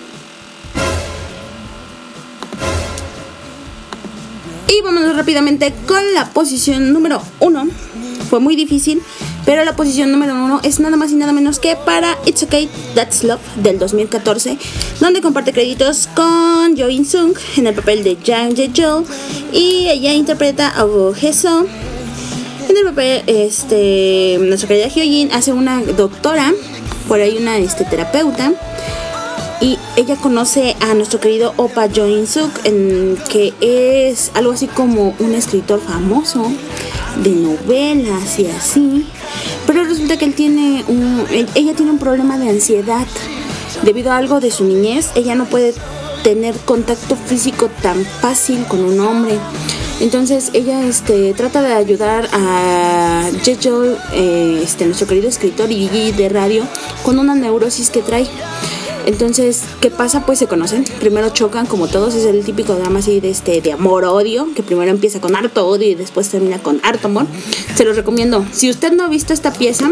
S2: Y vámonos rápidamente con la posición número uno. Fue muy difícil, pero la posición número uno es nada más y nada menos que para It's Okay, That's Love del dos mil catorce, donde comparte créditos con Jo In-sung en el papel de Jang Jae-jul y ella interpreta a Oh Hae-soo. En el papel, este, nuestra querida Hyo-jin hace una doctora, por ahí una este, terapeuta. Y ella conoce a nuestro querido Oppa Jo In-suk, en que es algo así como un escritor famoso de novelas y así. Pero resulta que él tiene un, ella tiene un problema de ansiedad debido a algo de su niñez. Ella no puede tener contacto físico tan fácil con un hombre. Entonces ella este, trata de ayudar a Jae-jul, eh, este, nuestro querido escritor y D J de radio, con una neurosis que trae. Entonces, ¿qué pasa? Pues se conocen, primero chocan como todos, es el típico drama así de, este, de amor-odio, que primero empieza con harto odio y después termina con harto amor. Se los recomiendo. Si usted no ha visto esta pieza,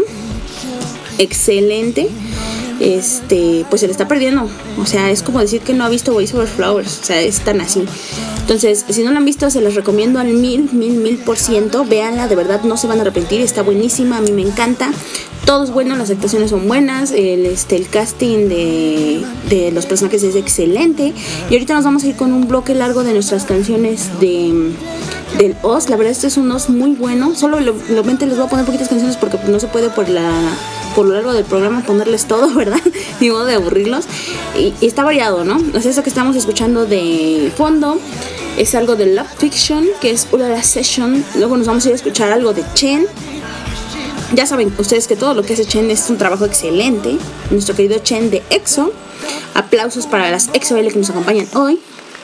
S2: excelente, este, pues se le está perdiendo. O sea, es como decir que no ha visto Boys Over Flowers, o sea, es tan así. Entonces, si no la han visto, se les recomiendo al mil, mil, mil por ciento. Véanla, de verdad no se van a arrepentir, está buenísima, a mí me encanta. Todo es bueno, las actuaciones son buenas, el, este, el casting de, de los personajes es excelente. Y ahorita nos vamos a ir con un bloque largo de nuestras canciones de, del O S. La verdad, este es un O S muy bueno. Solo lo, lo, les voy a poner poquitas canciones porque no se puede por la... por lo largo del programa ponerles todo, ¿verdad? Ni modo de aburrirlos. Y, y está variado, ¿no? O sea, eso que estamos escuchando de fondo es algo de Love Fiction, que es Ulala Session. Luego nos vamos a ir a escuchar algo de Chen. Ya saben ustedes que todo lo que hace Chen es un trabajo excelente. Nuestro querido Chen de EXO. Aplausos para las EXO-L que nos acompañan hoy.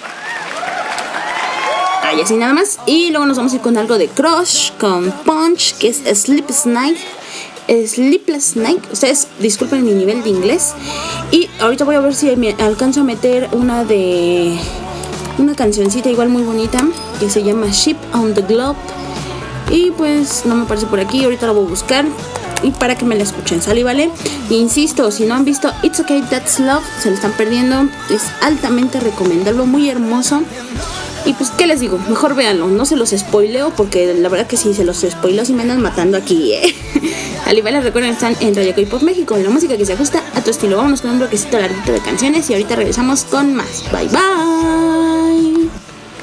S2: Ahí así nada más. Y luego nos vamos a ir con algo de Crush, con Punch, que es Sleepless Night. Sleepless Night. Ustedes disculpen mi nivel de inglés. Y ahorita voy a ver si me alcanzo a meter una de una cancioncita igual muy bonita que se llama Ship on the Globe. Y pues no me aparece por aquí. Ahorita la voy a buscar y para que me la escuchen, ¿sale? ¿Vale? E insisto, si no han visto It's Okay, That's Love, se lo están perdiendo. Es altamente recomendable, muy hermoso. Y pues, ¿qué les digo? Mejor véanlo, no se los spoileo porque la verdad que si se los spoileo sí me andan matando aquí, ¿eh? Alibales, recuerden, están en Radio K-Pop México, la música que se ajusta a tu estilo. Vámonos con un bloquecito larguito de canciones y ahorita regresamos con más. Bye, bye.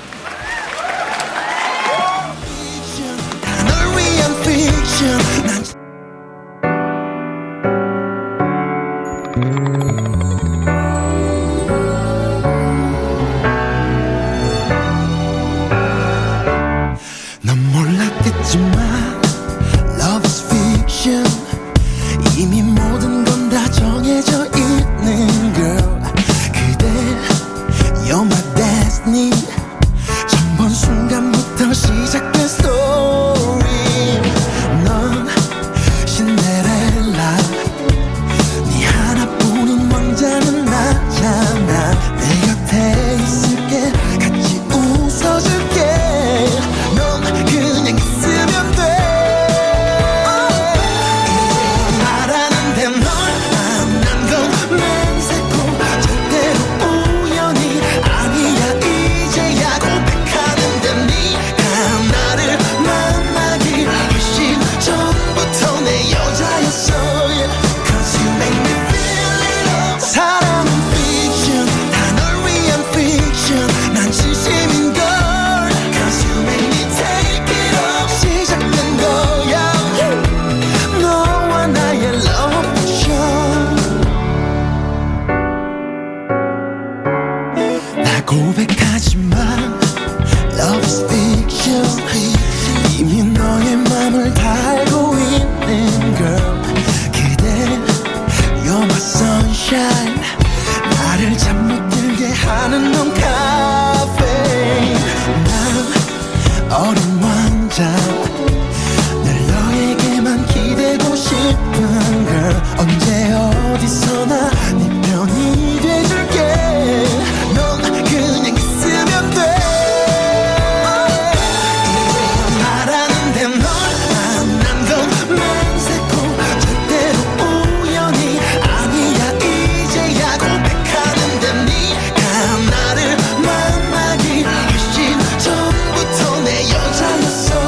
S10: 넌 몰랐겠지만 Love is fiction 이미 모든 건 다 정해져 있는 girl 그대 You're my destiny 처음 본 순간부터 시작된 story 넌 신데렐라 네 하나뿐인 왕자는 나잖아 내 곁에 있을게 같이 웃어줄게 넌 그냥 있으면 돼 이제 말하는데 널 만난 건 맹세코 절대로 우연이 아니야 이제야 고백하는데 네가 나를 만나기 훨씬 전부터 내 여자였어 yeah. Cause you make me feel it all 사랑은 fiction 다 널 위한 fiction 난 진심인걸 Cause you make me take it up 시작된 거야 너와 나의 love fiction 나 고백하지만 Love is fiction 이미 너의 맘을 다 알고 있는 girl 그대 You're my sunshine 나를 잠 못 들게 하는 넌 caffeine 난 어린 왕자 늘 너에게만 기대고 싶은 girl 언제 어디서나 네 편이 돼줄게 넌 그냥 있으면 돼 이제 말하는데 널 만난 건 맹세코 절대로 우연이 아니야 이제야 고백하는데 네가 나를 만나기 훨씬 전부터 내 여자였어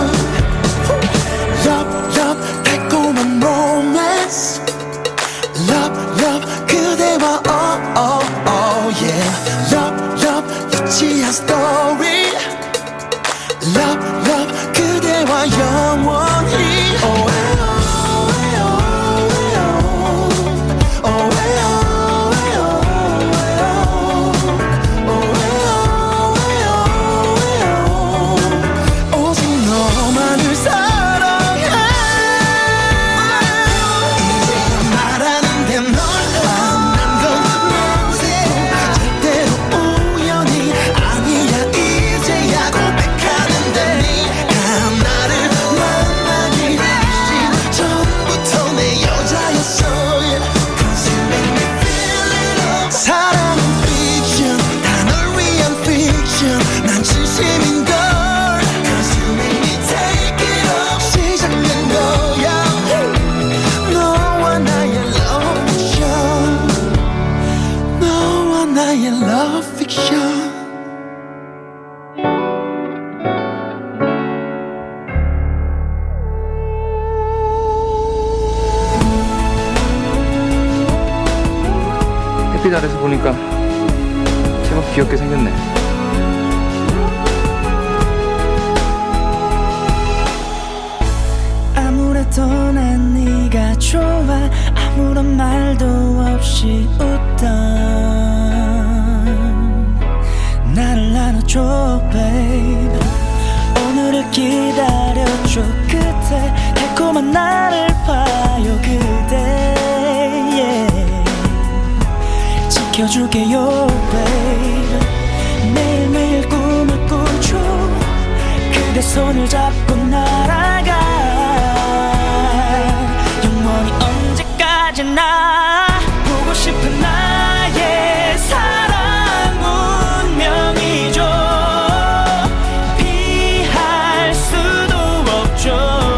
S10: Love, love, 달콤한 romance Love, love, 그대와 oh, oh, oh, yeah Love, love, 유치한 story Love, love, 그대와 영원히 oh, eh, oh, eh, oh, eh, oh. Oh, eh, oh, eh, oh, eh, oh. Oh, eh, oh, eh, oh, eh, oh. 오직 너만을 사랑해 이제 말하는데 널 만난 건 맹세코 절대로 우연이 아니야 이제야 고백하는데 네가 나를 만나기 훨씬 전부터 내 여자였어 yeah. Cause you make me feel it all 사랑은 fiction 다 널 위한 fiction 난 진심인걸 Cause you make me take it up 시작된 거야 너와 나의 love fiction 너와 나의 love fiction
S11: 햇빛 아래서 보니까 제법 귀엽게 생겼네.
S10: 아무래도 난 네가 좋아 아무런 말도 없이 웃던 나를 안아줘 babe 오늘을 기다려줘 그대 달콤한 나를 봐요 그대 yeah. 지켜줄게요 babe 매일매일 꿈을 꾸죠 그대 손을 잡고 날아가 영원히 언제까지나 보고 싶은 나의 사랑 운명이죠 피할 수도 없죠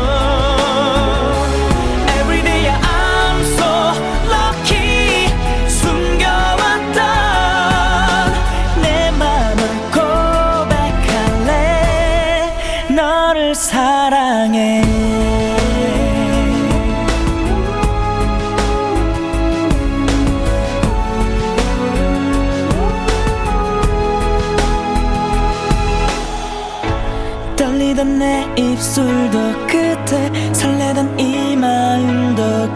S10: Everyday I'm so lucky 숨겨왔던 내 맘을 고백해줘
S12: 내 입술도 그대 설레던 이 마음도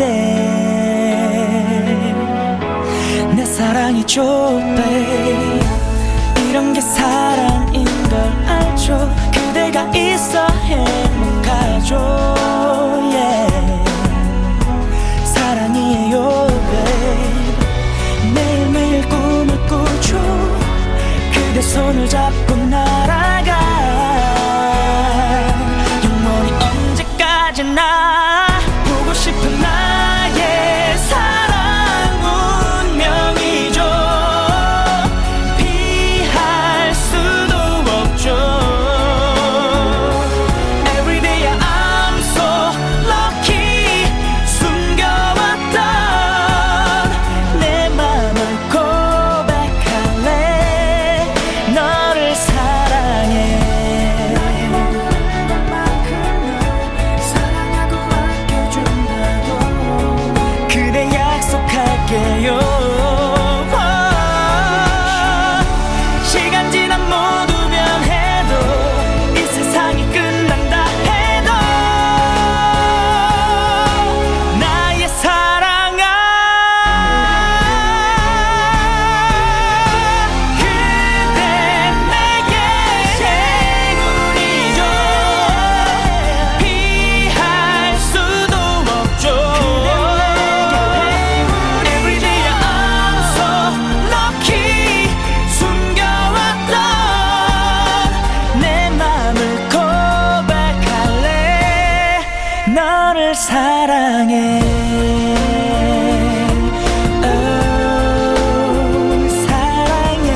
S12: 그대 내 사랑이죠 babe 이런 게 사랑인 걸 알죠 그대가 있어 행복하죠 yeah. 사랑이에요 babe 매일매일 꿈을 꾸죠 그대 손을 잡고 날아가 영원히 언제까지나 보고 싶은 나의 사랑 운명이죠 피할 수도 없죠 Everyday I'm so lucky 숨겨왔던 내 맘을 고백할래 너를 사랑해 나의 모든 만큼 널 사랑하고 아껴준다고 그대 약속할게요 시간 지나 모두 변해도 이 세상이 끝난다 해도 나의 사랑아 그대 내게 행운이죠 피할 수도 없죠 Everyday I'm so lucky 숨겨왔던 내 맘을 고백할래 너를 사랑해 oh, 사랑해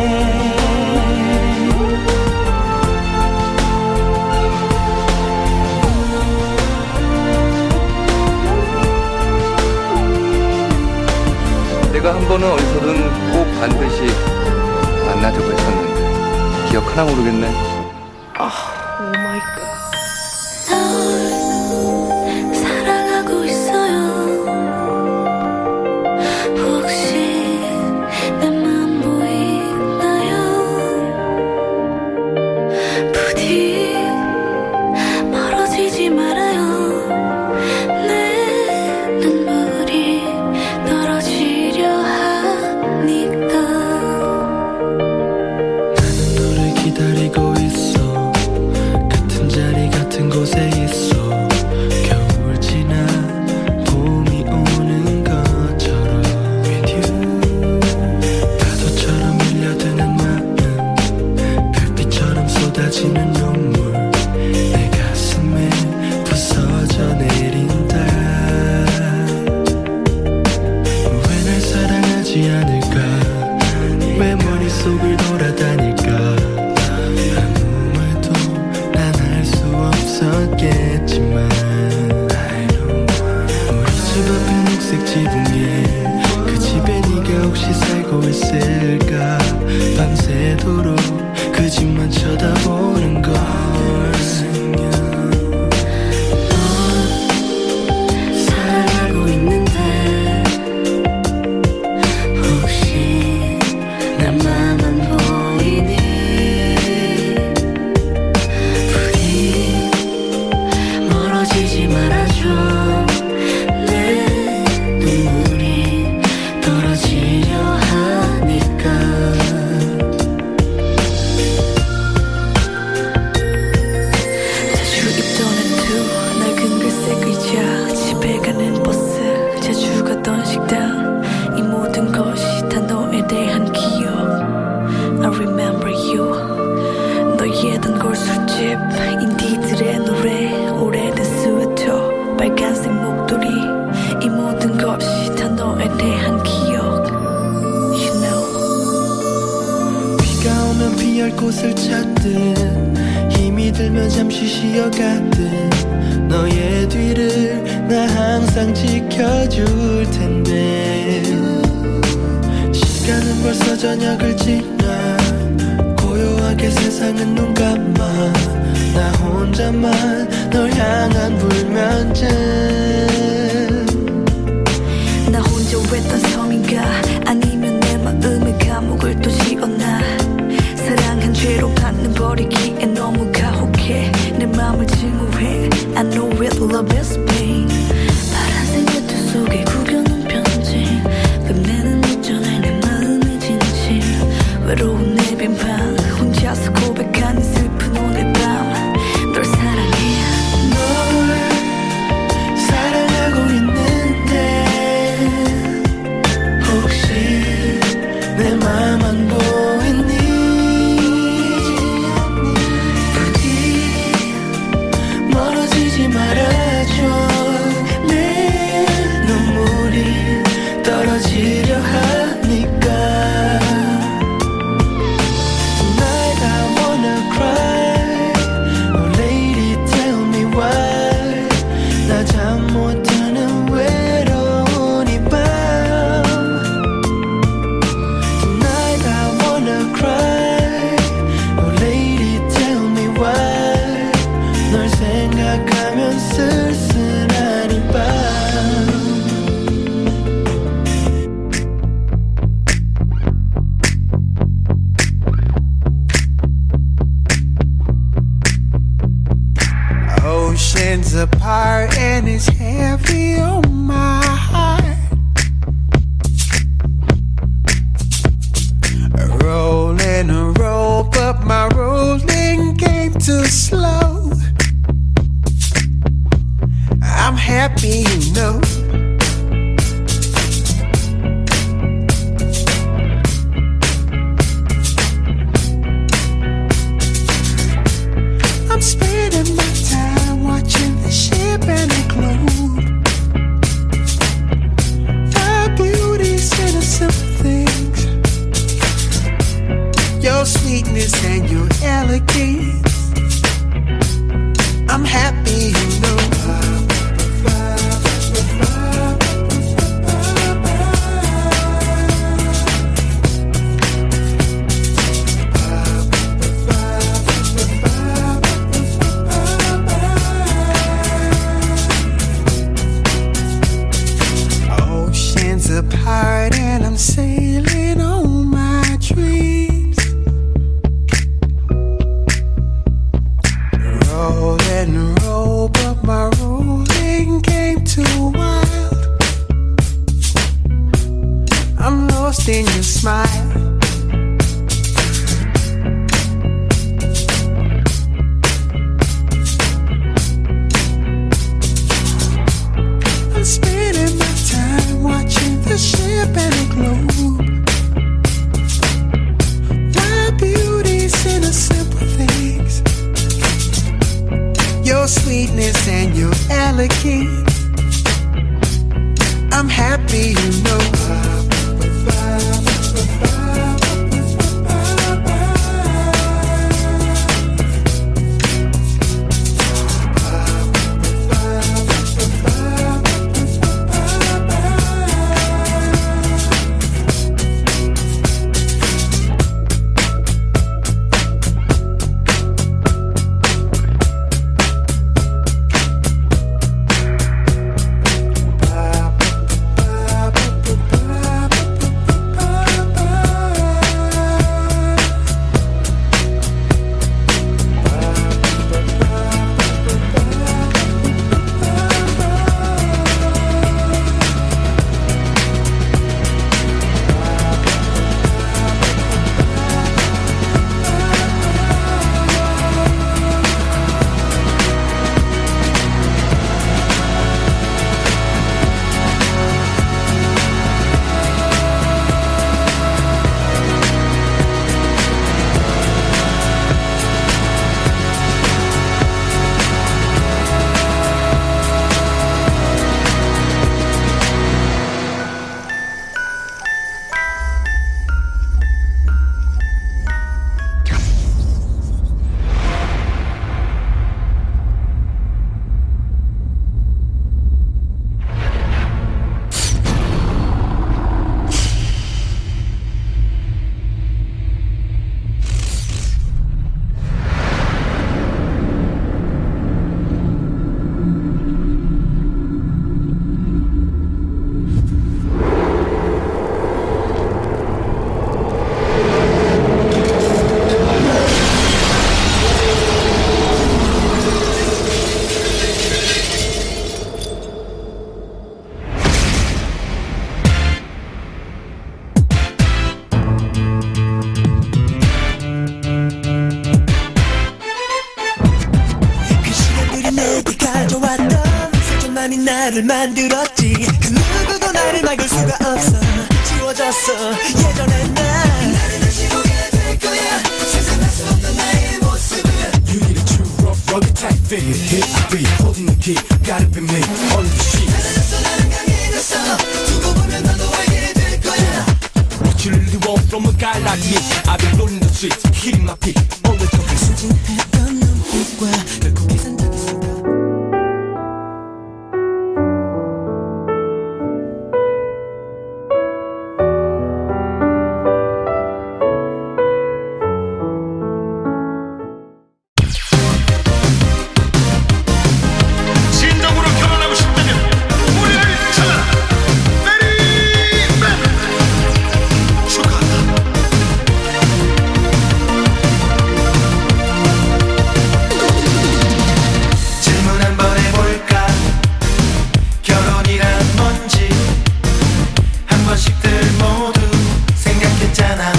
S11: 내가 한 번은 어디서든 꼭 반드시 만나자고 했었는데 기억하나 모르겠네.
S9: 사랑하고 있어요 혹시 내 맘 보이나요 부디 멀어지지 말아요 내 눈물이 떨어지려 하니까
S12: 너를 기다리고 있어 같은 자리 같은 곳에 있어 겨울 지나 봄이 오는 것처럼 With you 파도처럼 밀려드는 마음 별빛처럼 쏟아지는 눈물 내 가슴에 부서져 내린다 왜 날 사랑하지 않을까 왜 머릿속을 돌아다닐까 아무 말도 난 할 수 없었겠지만 우리 집 앞에 녹색 지붕에 그 집에 네가 혹시 살고 있을까 밤새도록 그 집만 쳐다보는 걸 사랑하고 있는데 혹시 내 맘은 보이니 부디 멀어지지 말아줘 내 눈물이 떨어지려 하니까 자주 입던 앤투 낡은 글색 의자 집에 가는 버스 자주 가던 식당 이 모든 것이 다 너에 대한 기억 I remember you 너의 단골 술집 인디들의 노래 오래된 스웨터 빨간색 목도리 이 모든 것이 다 너에 대한 기억 You know 비가 오면 피할 곳을 찾듯 힘이 들면 잠시 쉬어가듯 너의 뒤를 나 항상 지켜줄 텐데 시간은 벌써 저녁을 지나 고요하게 세상은 눈 감아 나 혼자만 널 향한 불면증 나 혼자 외딴 섬인가 아니면 내 마음의 감옥을 또 지었나 사랑한 죄로 받는 버리기에 너무 가혹해 외로운 내빈 밤 혼자서 고백하는 슬픈 오늘 밤 널 사랑해
S3: 널 사랑하고 있는데 혹시 내 맘 안 보이니 부디 멀어지지 말아줘 내 눈물이 떨어지려 하니까 Tonight I wanna cry Oh lady tell me why 나 잠 못 드는 외로운 이 밤 Tonight I wanna cry Oh lady tell me why 널 생각하면 쓸쓸한 이 밤
S13: Oceans apart and it's heavy on my heart. Rolling a roll, but my rolling game too slow. I'm happy, you know. I'm spending my time watching the ship and the globe. The beauty's in the simple things. Your sweetness and your elegance. I'm happy, you know. Oceans apart and I'm sailing on my dreams. Roll and roll, but my rolling game too wild. I'm lost in your smile. I'm spending my time watching the ship and the globe. My beauty's in the simple things. Your sweetness and your elegance. I'm happy, you know.
S10: 너를 만들었지. 그 누구도 나를 막을 수가 없어. 지워졌어 예전의 난. 나를 다시 보게 될 거야. 세상할 수 없던 나의 모습을.
S8: You need a true rough rugged type fit. Hit the beat, holding the key. Gotta be me on the sheet.
S10: 달라졌어 나는 강해졌어. 두고 보면 너도 알게 될 거야.
S8: What you really want from a guy like me? I've been rolling the streets, hitting my peak all the time.
S10: 순진했던 눈빛과 결국 계산적인 순간.
S5: 진정으로 결혼하고 싶다면 우리를 찾아라. 베리맨 축하한다.
S10: 질문 한번 해볼까? 결혼이란 뭔지 한 번씩들 모두 생각했잖아.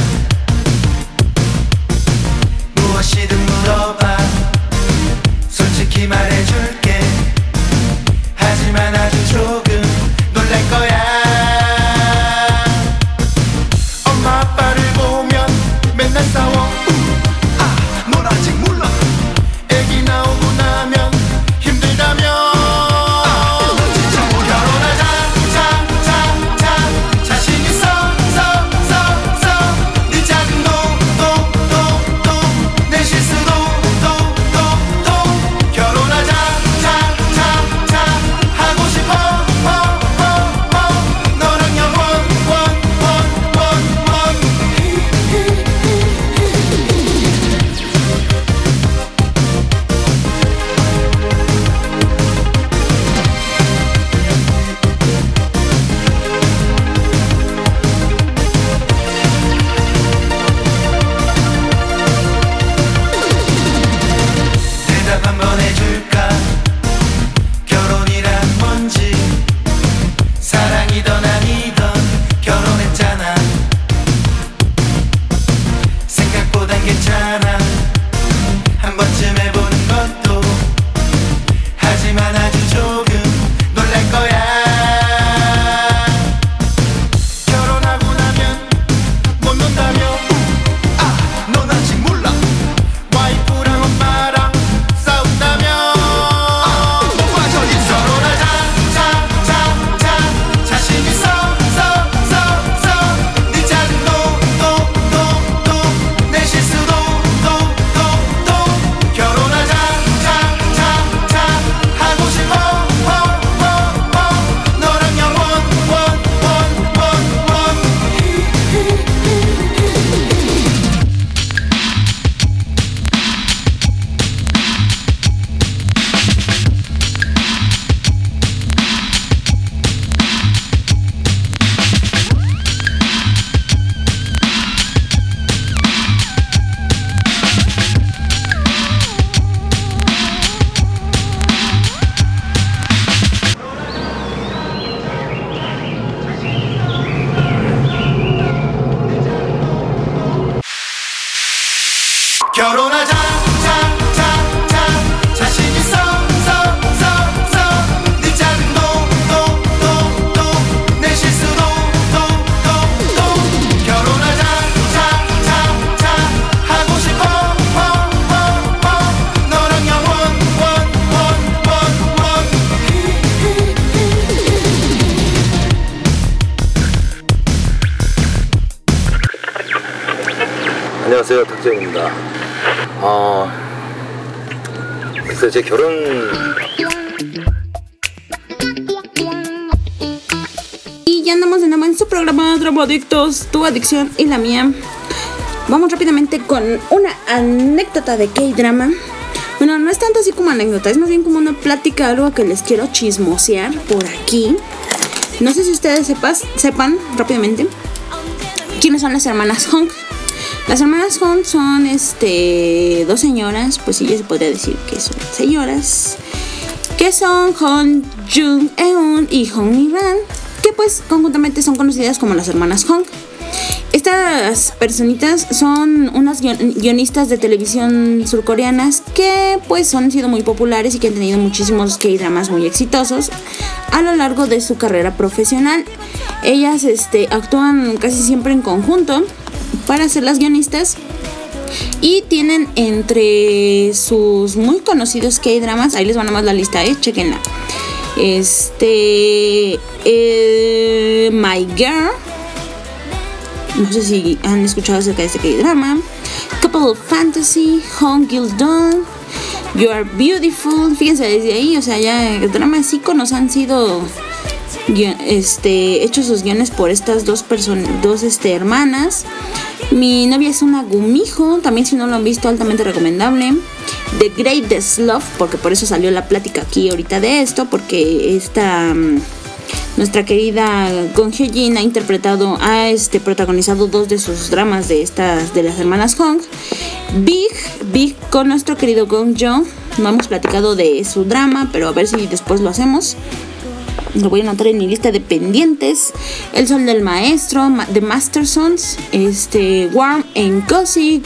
S10: 무엇이든 물어봐. 솔직히 말해줄게. 하지만 아주 조금 놀랄 거야.
S5: 엄마 아빠를 보면 맨날 싸워. 아, 넌 아직 몰라. 애기 나오고 나면 힘들다며. 아, 너 진짜 몰라.
S10: 결혼하자 자, 자, 자. 자신 있어 서, 서, 서. 네 작은 노노노노 내 실수도 도도도 결혼하자 자, 자, 자. 하고 싶어 어, 어, 어. 너랑 영원 원, 원, 원, 원. 대답 한번 해줄까? 결혼이란 뭔지. 사랑이던 아니던 결혼했잖아. 생각보단 괜찮아. 한 번쯤 해보는 것도. 하지만 아주 조금 놀랄 거야.
S5: 결혼하고 나면 못 논다며. 아, 넌 아직 몰라. 와이프랑 엄마랑 싸운다며. 아, 못 빠져 있어.
S10: 결혼하자 자, 자, 자. 자신 있어 서, 서, 서. 네 작은 노노노노 내 실수도 도도도 결혼하자 자, 자, 자. 하고 싶어 어, 어, 어. 너랑 영원 원, 원, 원, 원. 결혼하자 자, 자, 자. 자신 있어 서, 서, 서. 네 작은 노노노노 내 실수도 도도도 결혼하자 자, 자, 자. 하고 싶어 어, 어, 어. 너랑 영원 원, 원, 원, 원.
S11: 안녕하세요, 탁재훈입니다. 어, 글쎄 제 결혼
S2: Y ya andamos de nuevo en su programa Drogadictos, tu adicción y la mía. Vamos rápidamente con una anécdota de K-drama. Bueno, no es tanto así como anécdota, es más bien como una plática, algo que les quiero chismosear por aquí. No sé si ustedes sepas, sepan rápidamente quiénes son las hermanas Hong. Las hermanas Hong son este dos señoras, pues sí, ya se podría decir que son señoras, que son Hong Jung Eun y Hong Mi Ran, que pues conjuntamente son conocidas como las hermanas Hong. Estas personitas son unas guion- guionistas de televisión surcoreanas que pues han sido muy populares y que han tenido muchísimos K-dramas muy exitosos a lo largo de su carrera profesional. Ellas este, actúan casi siempre en conjunto para ser las guionistas y tienen entre sus muy conocidos K-dramas, ahí les va nomás la lista, eh, chequenla. Este, eh, My Girl, no sé si han escuchado acerca de este K-drama. Couple of Fantasy, Home Guild Dawn, You Are Beautiful. Fíjense desde ahí, o sea, ya dramas íconos han sido guion, este, hechos sus guiones por estas dos personas, dos este, hermanas. Mi novia es una Gumijo, también si no lo han visto, altamente recomendable. The Greatest Love, porque por eso salió la plática aquí ahorita de esto, porque esta nuestra querida Gong Hyo-jin ha interpretado, ha este, protagonizado dos de sus dramas de estas de las hermanas Hong. Big, Big con nuestro querido Gong Jo. No hemos platicado de su drama, pero a ver si después lo hacemos. Lo voy a anotar en mi lista de pendientes. El Sol del Maestro, The Master Sons, este, Warm and Cozy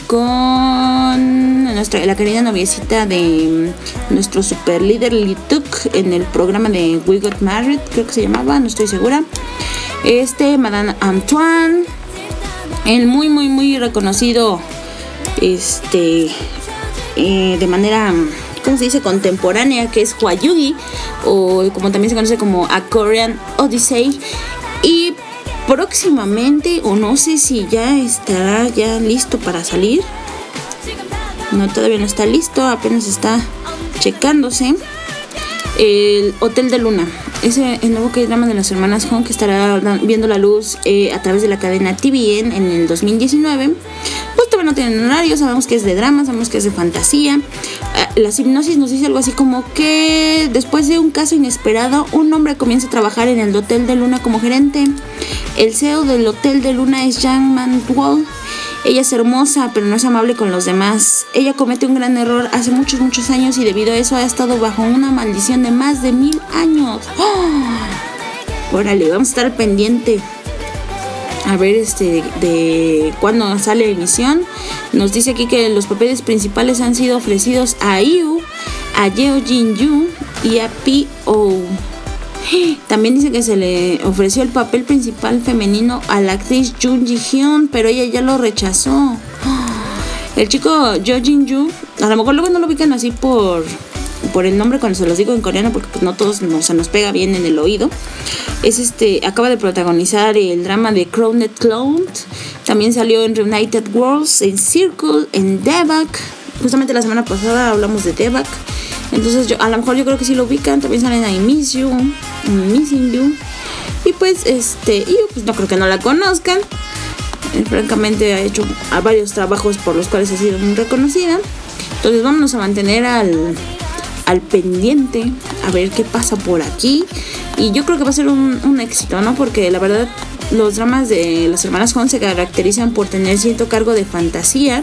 S2: con nuestra, la querida noviecita de nuestro super líder Lee Tuk en el programa de We Got Married, creo que se llamaba, no estoy segura. Este, Madame Antoine, el muy muy muy reconocido, este, eh, de manera, ¿cómo se dice?, contemporánea, que es Hwayugi, o como también se conoce como A Korean Odyssey. Y próximamente, o no sé si ya estará ya listo para salir, no, todavía no está listo, apenas está checándose, el Hotel de Luna. Ese el nuevo K-drama de las hermanas Hong, que estará viendo la luz eh, a través de la cadena T V N en el dos mil diecinueve. Pues todavía no tienen horario, sabemos que es de drama, sabemos que es de fantasía. Uh, la hipnosis nos dice algo así como que después de un caso inesperado, un hombre comienza a trabajar en el Hotel de Luna como gerente. El C E O del Hotel de Luna es Jang Man-wol. Ella es hermosa, pero no es amable con los demás. Ella comete un gran error hace muchos, muchos años y debido a eso ha estado bajo una maldición de más de mil años. ¡Oh! Órale, vamos a estar pendiente a ver este de cuándo sale emisión. Nos dice aquí que los papeles principales han sido ofrecidos a Iu, a Yeo Jin-yu y a P O También dice que se le ofreció el papel principal femenino a la actriz Jung Ji-hyun, pero ella ya lo rechazó. El chico Jo Jin-yu, a lo mejor luego no lo ubican así por, por el nombre cuando se los digo en coreano, porque pues no todos no, se nos pega bien en el oído. Es este, acaba de protagonizar el drama de Crowned Clown. También salió en Reunited Worlds, en Circle, en Devak. Justamente la semana pasada hablamos de Devak. Entonces yo, a lo mejor yo creo que sí lo ubican. También salen I Miss You, Missing You. Y pues este, yo pues no creo que no la conozcan. Eh, francamente ha hecho a varios trabajos por los cuales ha sido muy reconocida. Entonces vámonos a mantener al, al pendiente, a ver qué pasa por aquí. Y yo creo que va a ser un, un éxito, ¿no? Porque la verdad los dramas de las hermanas Hong se caracterizan por tener cierto cargo de fantasía.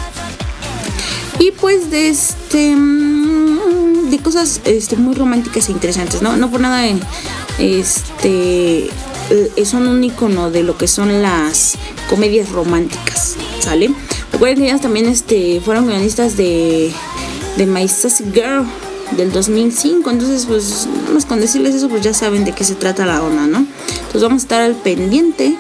S2: Y pues de este de cosas este, muy románticas e interesantes, ¿no? No por nada este son un icono de lo que son las comedias románticas, ¿sale? Recuerden que ellas también este, fueron guionistas de, de My Sassy Girl del dos mil cinco, entonces pues más con decirles eso pues ya saben de qué se trata la onda, ¿no? Entonces vamos a estar al pendiente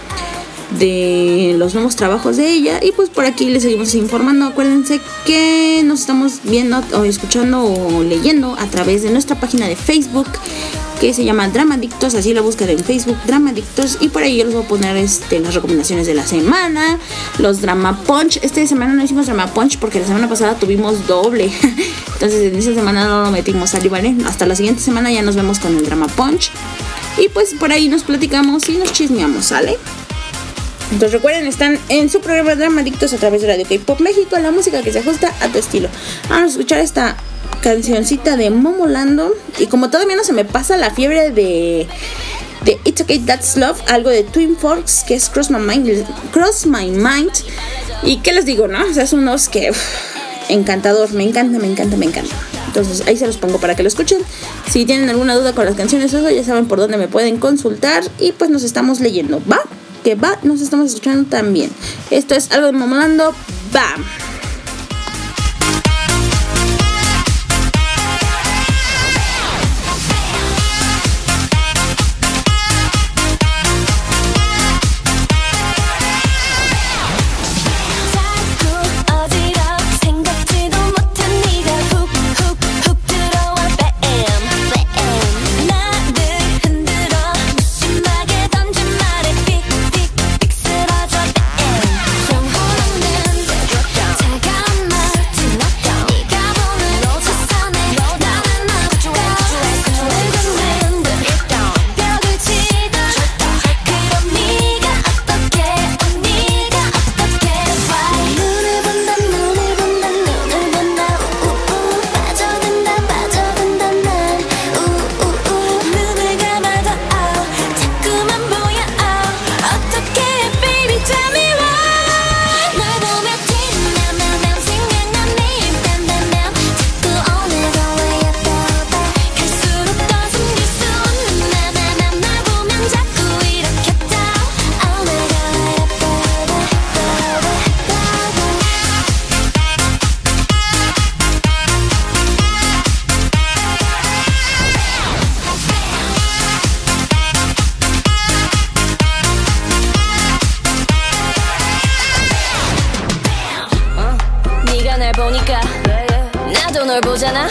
S2: de los nuevos trabajos de ella y pues por aquí les seguimos informando. Acuérdense que nos estamos viendo o escuchando o leyendo a través de nuestra página de Facebook, que se llama Dramadictos, así la buscan en Facebook, Dramadictos, y por ahí yo les voy a poner este, las recomendaciones de la semana, los Drama Punch. Esta semana no hicimos Drama Punch porque la semana pasada tuvimos doble, entonces en esta semana no lo metimos, ¿vale? Hasta la siguiente semana ya nos vemos con el Drama Punch y pues por ahí nos platicamos y nos chismeamos, ¿sale? Entonces recuerden, están en su programa Dramadictos a través de Radio K-Pop México, la música que se ajusta a tu estilo. Vamos a escuchar esta cancioncita de Momolando. Y como todavía no se me pasa la fiebre de, de It's Okay That's Love, algo de Twin Forks, que es Cross My Mind, Cross My Mind. Y qué les digo, ¿no? O sea, es unos que uff, encantador, me encanta, me encanta, me encanta. Entonces ahí se los pongo para que lo escuchen. Si tienen alguna duda con las canciones, eso ya saben por dónde me pueden consultar. Y pues nos estamos leyendo, ¿va? que va, nos estamos escuchando también. Esto es algo de Mamolando, bam.
S6: 보니까 나도 널 보잖아.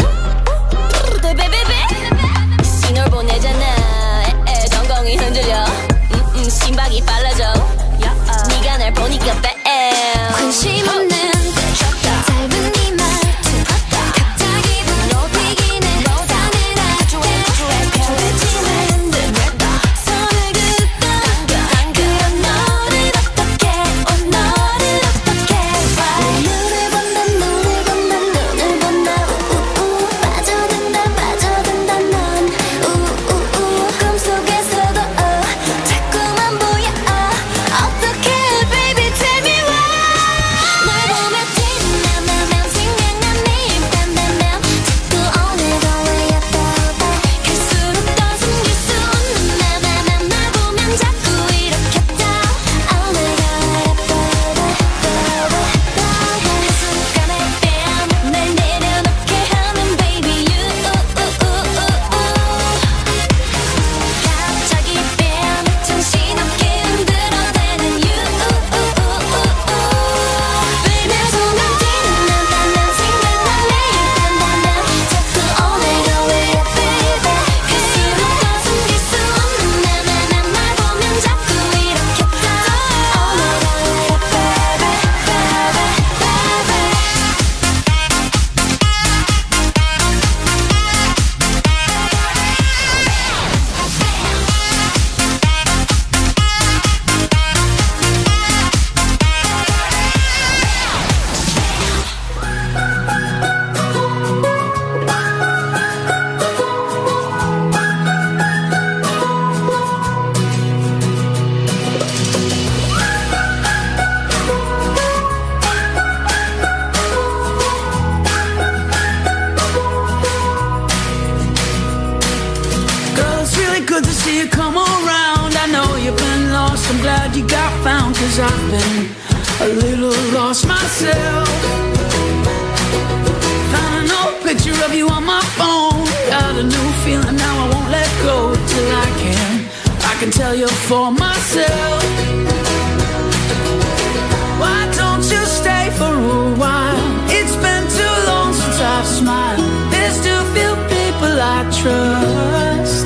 S6: 신호를 보내잖아. 에, 덩덩이 흔들려. 음, 음, 심박이 빨라져. 네가 날 보니까 뱀.
S9: 관심 없는 짧은 네 말투 갑자기 분 높이긴 해. 싸늘하게 좁혀지는 듯 손을 긋던 그런 너를 어떻게 어 너를 어떻게 봐. 눈을 본다 눈을 본다 눈을 본다 우우 빠져든다 빠져든다 넌 우우우 꿈속에서도 어 자꾸만 보여 어 어떻게 baby tell me why. 널 보면 뒷맘하면 생각난 매일 땀나면 자꾸 오늘도 왜 예뻐봐. 갈수록 더 숨길 수 없는 나만 날 보면 자꾸 이렇게 떠. 오늘도 예뻐봐 한순간에 뺨 날 내려놓게 하는 baby you 갑자기 뺨 정신없게 흔들어대는 you baby 손을 뒷맘하면 생각난 매일 땀나면 자꾸 오늘도 왜 baby. 갈수록 더 숨길 수 없는 나만 날 보면 자꾸 이렇게 떠. 오늘도 왜 baby
S13: Girl, it's really good to see you come around. I know you've been lost, I'm glad you got found. Cause I've been a little lost myself. Found an old picture of you on my phone. Got a new feeling now, I won't let go till I can. I can tell you for myself. Why don't you stay for a while? It's been too long since I've smiled. There's too few people I trust.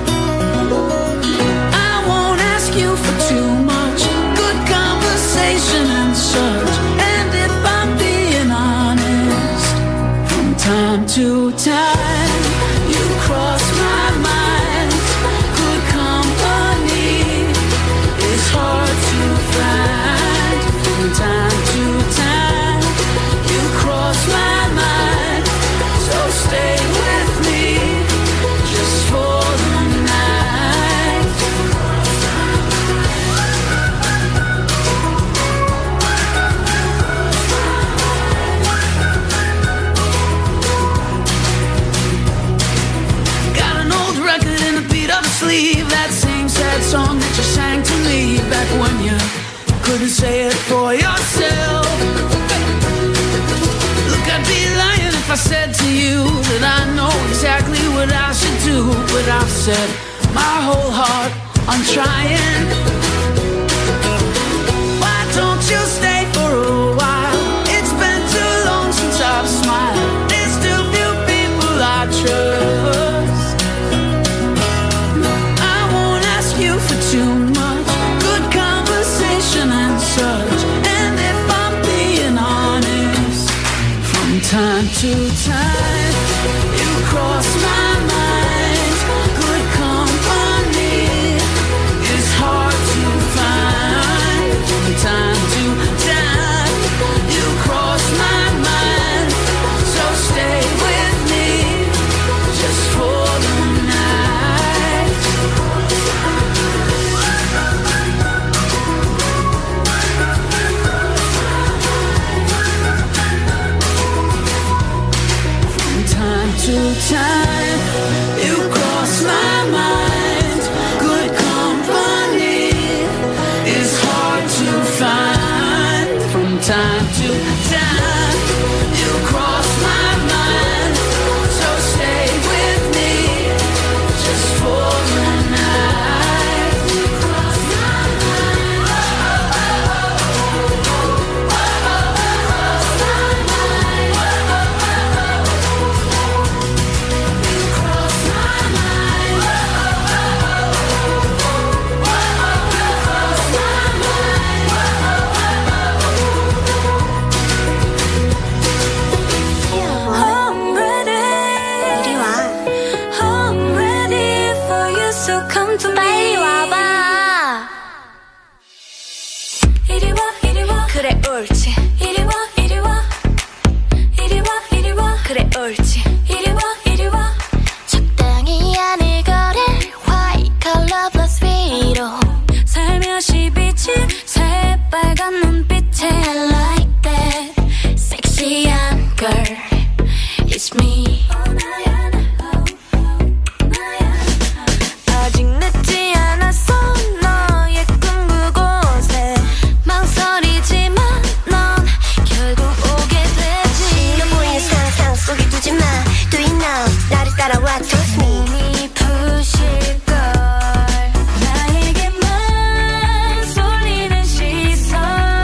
S13: I won't ask you for too much. Good conversation and such. And if I'm being honest, from time to time you cross my mind. Good company is hard to find. From time to time you cross my mind. So stay with me just for the night. Got an old record in a beat up sleeve. That same sad song that you sang to me back when I said to you that I know exactly what I should do, but I've said my whole heart I'm trying. Why don't you stay for a while? It's been too long since I've smiled. There's too few people I trust. I won't ask you for too much, good conversation and such. And if I'm being honest, from time to time you cross my mind. Good company is hard to find. From time to time you cross my mind. So stay with me just for the night. From time to time you cross my mind. Good company is hard to find. From time to time you cross my mind. So stay with me just for the night. Cross my mind.
S9: I'm ready. I'm ready for you, so come to me. 빨리 와봐. 이리 와, 이리 와. 그래, 옳지. 이리 와, 이리 와. 이리 와, 이리 와. 그래, 옳지. 이리 와, 이리 와. 적당히 하늘 거릴 white color plus 위로 살며시 비친 새빨간 눈빛에 I like that 섹시한 girl. It's me. 아직 늦지 않았어 너의 꿈 그곳에 망설이지만 넌 결국 오게 되지.
S6: 신겨 보이는 상상 속에 두지 마. Do you know 나를 따라와 trust me.
S9: 몸이 부실걸 나에게만 쏠리는 시선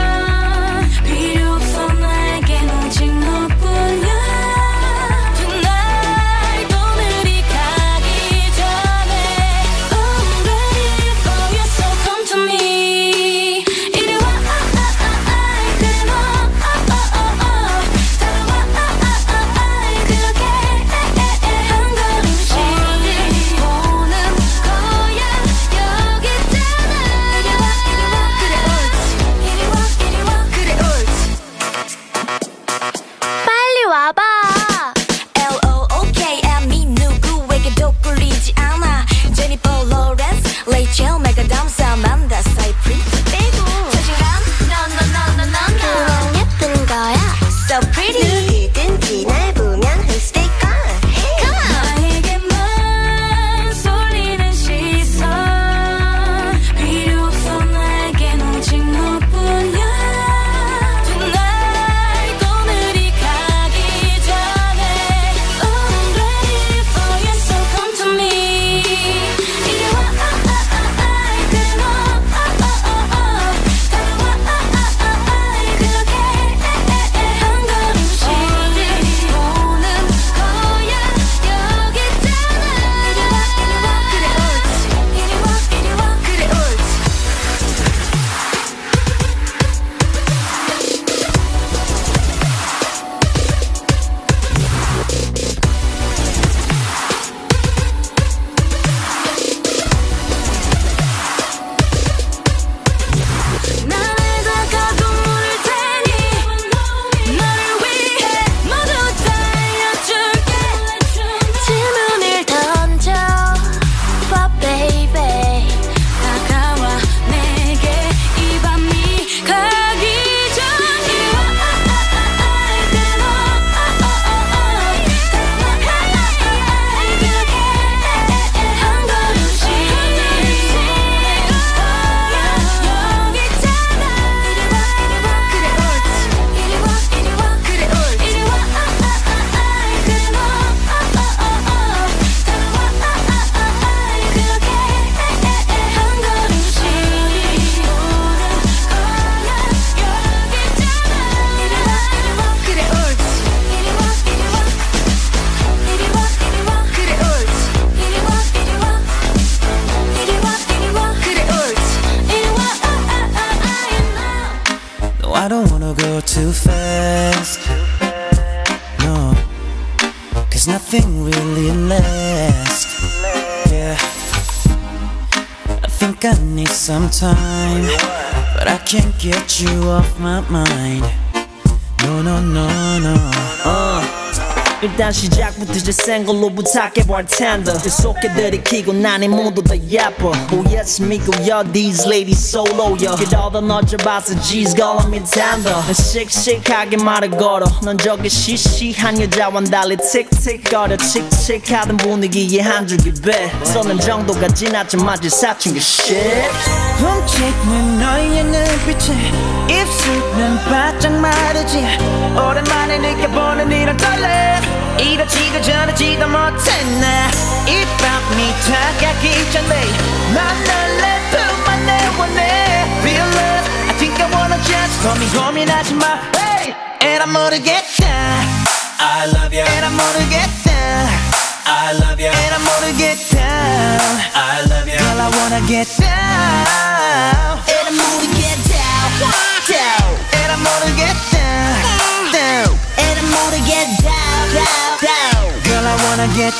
S14: too fast. No, cause nothing really lasts. Yeah, I think I need some time, but I can't get you off my mind. No, no, no, no.
S10: uh. 일단 시작부터 제센 걸로 부탁해 bartender 계속해 들이키고 난이 모두 다 예뻐. Oh yes 믿고요 these ladies solo yo 그러다 너 잡아서 G's calling me tender. 난 씩씩하게 말을 걸어 넌 저기 시시한 여자와 달리 틱틱거려 칙칙하던 분위기에 한 줄기 배 쏘는 정도가 지나자마자 사춘기 shit.
S14: 훔치는 너의 눈빛에 입술은 바짝 마르지. 오랜만에 느껴보는 이런 떨림 이러지도 저러지도 못해 나. 이 밤이 다가기 전에 난 널 내 품 안에 원해. Real love I think I wanna just 고민 고민하지 마. Hey, and I'm 모르겠다. I love you and I'm 모르겠다. I love you and I'm 모르겠다. I love you girl I wanna get down.
S4: And I'm gonna get down, down.
S14: And I'm 모르겠다. Down.
S4: And I'm gonna get down, down, down.
S14: Girl I wanna get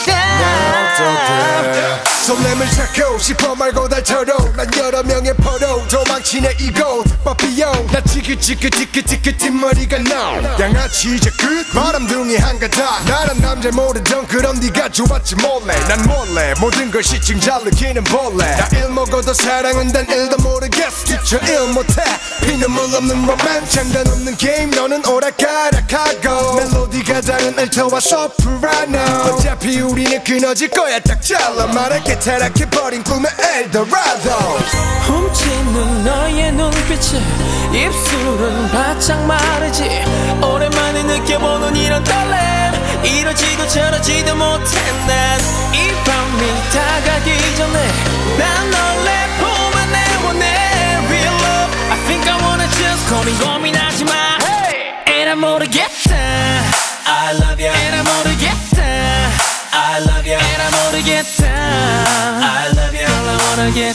S14: down.
S8: 설렘을 찾고 싶어 말고 달처럼 난 여러 명의 포로 도망치네 이곳 빠삐용 나 지긋지긋지긋지긋 뒷머리가 나 양아치 이제 끝 바람둥이 한가닥 나란 남자 모르던 그럼 네가 좋았지 몰래 난 몰래 모든 걸 시층 잘 느끼는 벌레 나 일 먹어도 사랑은 단 일도 모르겠어 뒤쳐 일 못해 피눈물 없는 로맨스 장단 없는 게임 너는 오락가락하고 멜로디가 다른 알토와 소프라노 어차피 우리는 끊어질 거야 딱 잘라 말할게 타락해버린 꿈의 엘도라도.
S1: 훔치는 너의 눈빛에 입술은 바짝 마르지. 오랜만에 느껴보는 이런 떨림 이러지도 저러지도 못해 난. 이 밤이 다가기 전에 난 널 내 품 안에 원해. Real love I think I wanna just 고민 고민하지 마. Hey, and I'm 모르겠다. I love you and I'm 모르겠다. I love you and I'm 모르겠다. I love you girl I wanna get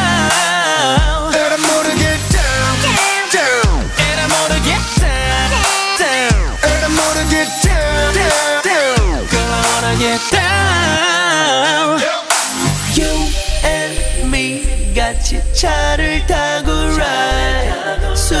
S1: down.
S8: And I'm gonna get down, down.
S1: And I'm gonna get down, down.
S8: And I'm gonna get down, down, down.
S1: Girl I wanna get down. You and me 같이 차를 타고 ride. 술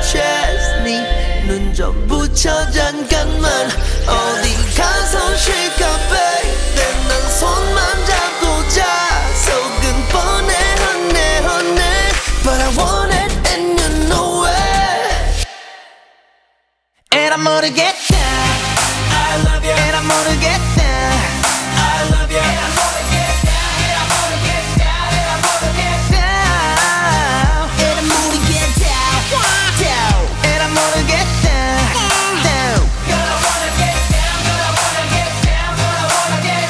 S1: 취했니 눈 좀 붙여 잠깐만. 어디 가서 쉴까 baby. 난 손만 잡고 자. 속은 뻔해 honey honey. But I want it and you know it.
S14: And I'm gonna get down.
S1: I love you
S14: And I'm gonna get down.
S1: I love you and I'm gonna get down. And I'm gonna get down. And I'm gonna get
S14: Down.
S4: And I'm gonna get down, down.
S14: And I'm gonna get down. Down.
S1: Girl I wanna get down. Girl I wanna get down. Girl I wanna get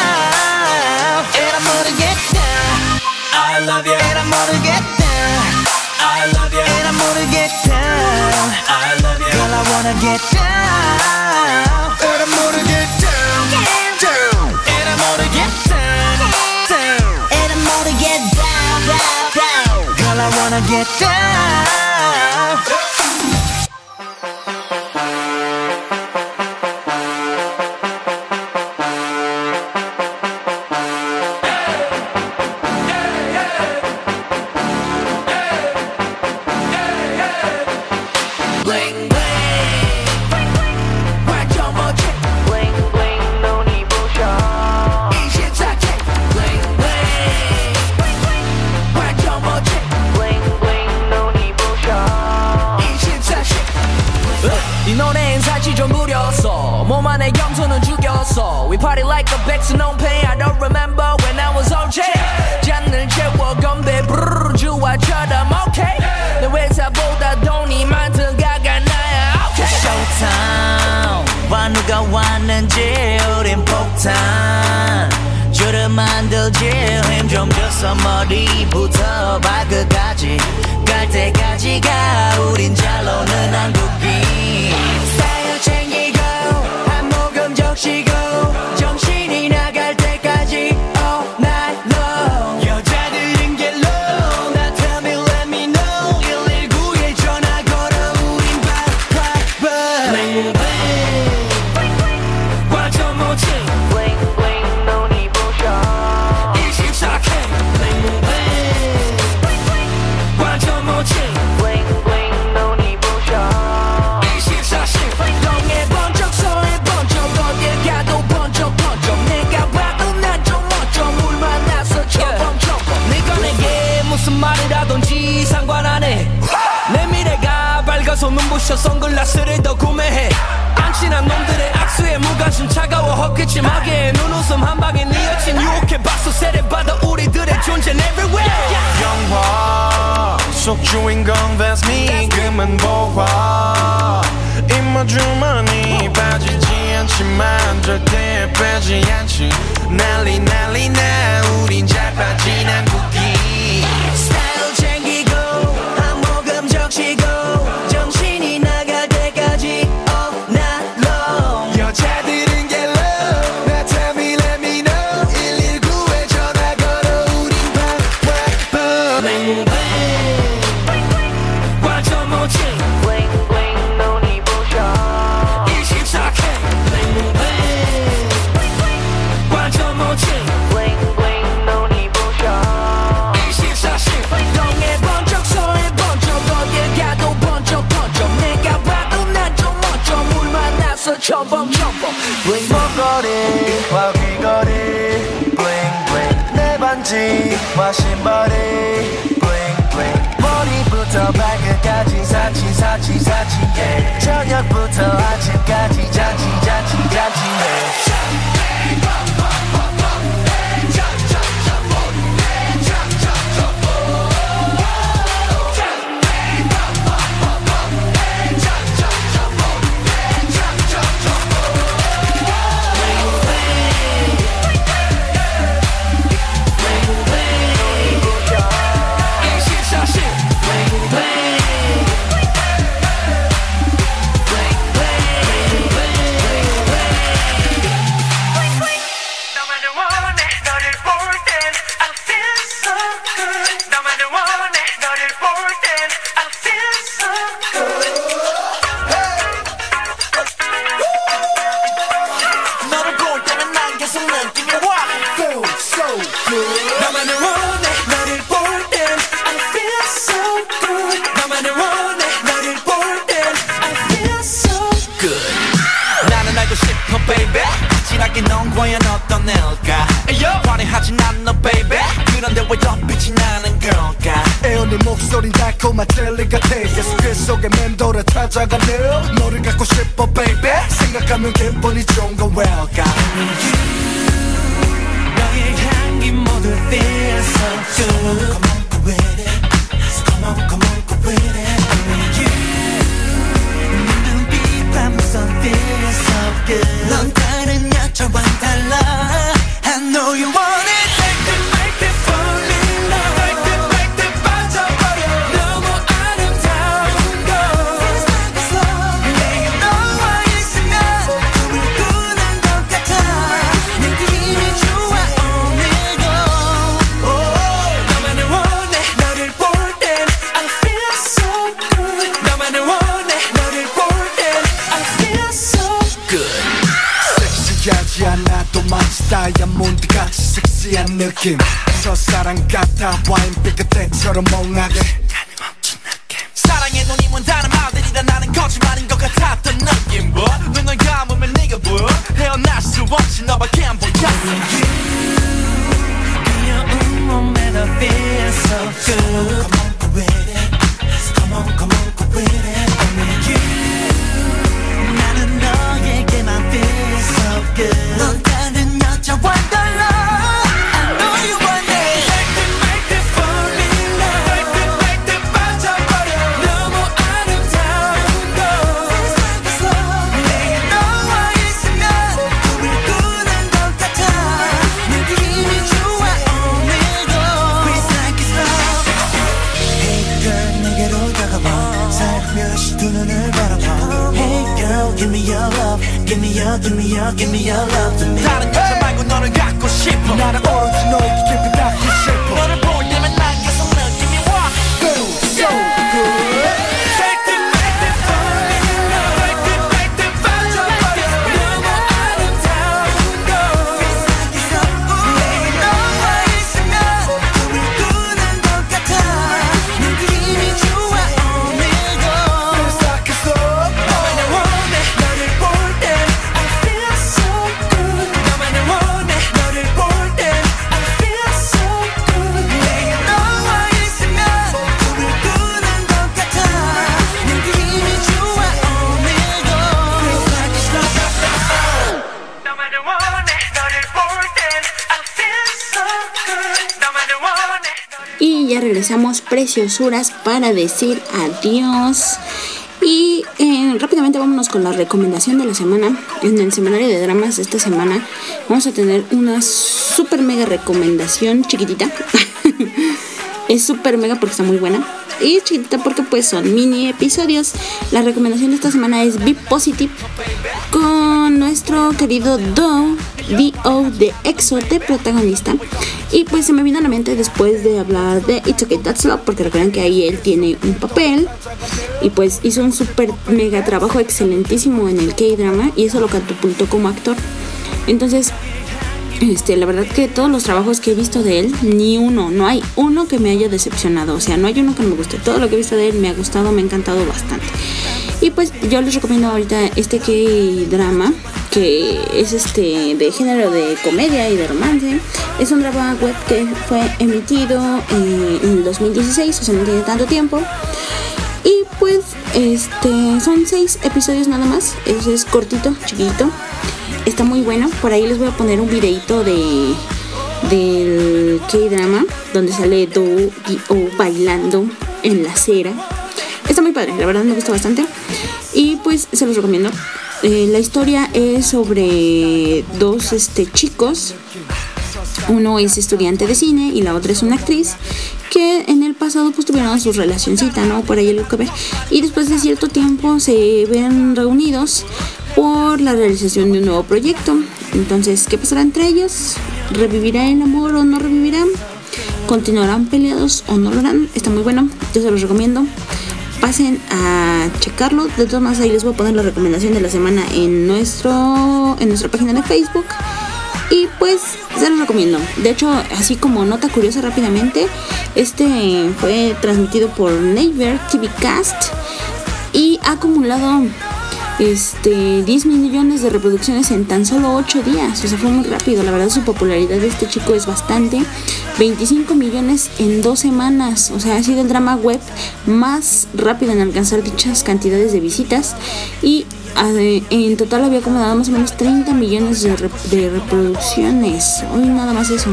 S14: Down. And I'm gonna get down.
S1: I love you
S14: And I'm gonna get down.
S1: I love you
S14: And I'm gonna get down.
S1: I love you
S14: Girl I wanna get down.
S8: And I'm gonna get down, down.
S1: And I'm gonna get down, down.
S4: And I'm gonna get down, down, down.
S14: Girl I wanna get down.
S1: Bling bling 완전 멋져 Bling bling 눈이 부셔 이십사 K Bling bling 완전 멋져 Bling bling 눈이 부셔 이십사 K
S10: 이 노래엔 살찌 좀 부렸어 몸 안에 염소는 죽였어 We party like a 백스non pain I don't remember when I was on chain 잔을 채워 건배 브르르 주화처럼 okay 내 회사보다 돈이 많던 가가 나야 okay
S14: Showtime 와 누가 왔는지 우린 폭탄 줄을 만들지 힘 좀 줘서 머리부터 발끝까지 갈 때까지가 우린 잘 노는 한국인 스타일 챙기고 한 모금 적시고 정신이 나갈 때까지 all night long 여자들은 get low 나 tell me let me know 일일구에 전화 걸어 우린 바로
S1: bling bling 완전 멋진 bling bling 눈이 부셔 이십사 K bling bling 완전 멋진 bling bling 눈이 부셔 이십사 시
S14: 동해 번쩍 서해 번쩍 어딜 가도 번쩍 번쩍 내가 봐도 난 좀 멋져 물 만나서 첨벙첨벙 네가 내게 무슨 말을 하던지 상관 안 해 내 미래가 밝아서 눈부셔 선글라스를 더 구매해 안 친한 놈들의 악수에 무관심 차가워 헛기침하게 눈웃음 한 방에 네 여친 유혹해 박수 세례받아 우리들의 존재는 everywhere
S15: 영화 속 주인공 that's me 그만 보아 입모 주머니 빠지지 않지만 절대 빼지 않지 난리 난리 나 우린 잘 빠진 한국인
S14: 스타일 챙기고 한 모금 적시고 정신이 나갈 때까지 all night long
S15: 여자들은 get low 나 tell me let me know 일일구에 전화 걸어 우린 바빠봐
S1: bling bling 완전 멋진 bling bling 눈이 부셔 이십사 K bling bling 완전 멋진 bling bling 눈이 부셔 이십사 시
S14: 동해 번쩍 서해 번쩍 어딜 가도 번쩍 번쩍 내가 봐도 난 좀 멋져 물 만나서 첨벙첨벙
S10: 블링 목걸이와 귀걸이 블링 블링 내 반지와 신발이 블링 블링 머리부터 발끝까지 사치 사치 사치 yeah. 저녁부터 아침까지 잔치 잔치 잔치 네.
S1: 이십사 시 bling bling 너만을 원해 너를 볼 땐 I feel so good 너만을 원해 너를 볼 땐 I feel so good
S10: 너를 볼 때면 난 계속 느낌이 와 Feel so good
S1: 너만을 원해 너를 볼 땐 I feel so good 너만을 원해 너를 볼 땐 I feel so good
S10: 나는 알고 싶어 baby 진하게 넌 과연 어떤 애일까 화려하진 않아 baby 그런데 왜 더 빛이 나는 걸까
S8: 애원의 목소린 달콤한 젤리 같아 yes, 그 속에 맴돌아 찾아가네 너를 갖고 싶어 baby 생각하면 기분이 좋은 건 왜일까
S1: 너의 향기 모두 feel so good Come on go with it Come on come on go with it Only you 네 눈빛 밤선 feel so good 넌 다른 여자와 달라 I know you want it Make it make it fall in love Make it make it 빠져버려 너무 아름다운 걸 Feels like it's love 내게 너와 있으면 꿈을 꾸는 것 같아 느낌이 좋아 오늘도 너만을 원해 너를 볼 땐 I feel so good 너만을 원해 너를 볼 땐 I feel so good
S8: 섹시하지 않아도 마치 다이아몬드같이 섹시한 느낌 첫사랑 같아 와인빛 그때처럼 멍하게
S10: 사랑의 눈이 문다는 말들이라 나는 거짓말인 것 같았던 느낌 뭐 눈을 감으면 네가 보여 헤어날 수 없지 너밖에 안 보여
S1: 귀여운 몸에도 feel so good Come on go with it Come on come on go with it Only you 나는 너에게만 feel so good 넌 다른 여자와 달라 I know you want it Make it make it fall in love Make it make it 빠져버려 너무 아름다운 걸 Feels like it's love 내게 너와 있으면 꿈을 꾸는 것 같아 느낌이 좋아 오늘도 Feels like it's love Hey girl 내게로 다가와 살며시 두 눈을 바라봐 Hey girl give me your love Give me your give me your give me your love to me
S10: 다른 여자 말고 너를 갖고 싶어
S8: 나는 오로지 너에게 깊이 닿고 싶어
S10: 너를 볼 때면 난 계속 느낌이 와
S8: Feel so good
S1: Make it make it fall in love Make it make it
S2: regresamos preciosuras para decir adiós. Y eh, rápidamente vámonos con la recomendación de la semana. En el semanario de dramas de esta semana vamos a tener una super mega recomendación chiquitita. Es super mega porque está muy buena. Y chiquitita porque pues son mini episodios. La recomendación de esta semana es Be Positive con nuestro querido Do, D O de EXO de protagonista. Y pues se me vino a la mente después de hablar de It's Okay That's Love, porque recuerdan que ahí él tiene un papel y pues hizo un super mega trabajo excelentísimo en el K-drama y eso lo catapultó como actor. Entonces Este, la verdad que todos los trabajos que he visto de él, ni uno, no hay uno que me haya decepcionado. O sea, no hay uno que no me guste. Todo lo que he visto de él me ha gustado, me ha encantado bastante. Y pues yo les recomiendo ahorita este K-drama, que es este de género de comedia y de romance. Es un drama web que fue emitido eh, en el dos mil dieciséis, o sea, no tiene tanto tiempo. Y pues este son seis episodios nada más. Es, es cortito, chiquito. Está muy bueno. Por ahí les voy a poner un videito de del K-drama donde sale Do y O bailando en la acera. Está muy padre, la verdad me gusta bastante. Y pues se los recomiendo. Eh, la historia es sobre dos este, chicos. Uno es estudiante de cine y la otra es una actriz que en el pasado pues tuvieron su relacioncita, ¿no? Por ahí algo que ver. Y después de cierto tiempo se ven reunidos por la realización de un nuevo proyecto. Entonces, ¿qué pasará entre ellos? ¿Revivirá el amor o no revivirá? ¿Continuarán peleados o no lo harán? Está muy bueno, yo se los recomiendo. Pasen a checarlo. De todas maneras, ahí les voy a poner la recomendación de la semana en nuestro en nuestra página de Facebook. Y pues se los recomiendo. De hecho, así como nota curiosa rápidamente, este fue transmitido por Naver T V Cast y ha acumulado este diez millones de reproducciones en tan solo ocho días. O sea, fue muy rápido. La verdad, su popularidad de este chico es bastante. veinticinco millones en dos semanas. O sea, ha sido el drama web más rápido en alcanzar dichas cantidades de visitas. Y en total había acomodado más o menos treinta millones de, rep- de reproducciones. Hoy nada más eso.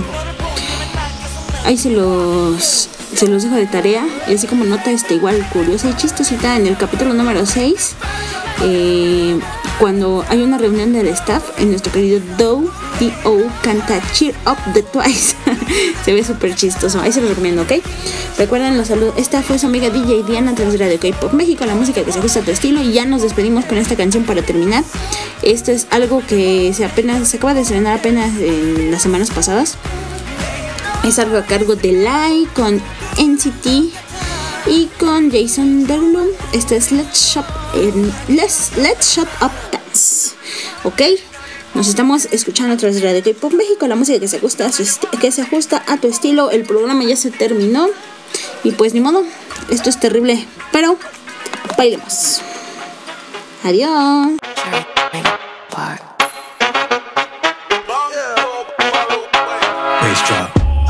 S2: Ahí se los se los dejo de tarea. Y así como nota este igual curiosa y chistosita, en el capítulo número seis, eh, cuando hay una reunión del staff, en nuestro querido Do, D O canta Cheer Up de Twice. Se ve súper chistoso. Ahí se los recomiendo, ¿ok? Recuerden los saludos. Esta fue su amiga D J Diana a través de Radio K-Pop México, la música que se ajusta a tu estilo. Y ya nos despedimos con esta canción para terminar. Esto es algo que se apenas se acaba de estrenar apenas en las semanas pasadas. Es algo a cargo de Lai con N C T y con Jason Derulo. Este es Let's Shop en Let's, Let's Shut Up Dance. ¿Ok? Nos estamos escuchando a través de Radio K-Pop México, la música que se ajusta a su esti- que se ajusta a tu estilo. El programa ya se terminó y pues ni modo, esto es terrible, pero bailemos. Adiós.
S8: Bass drop.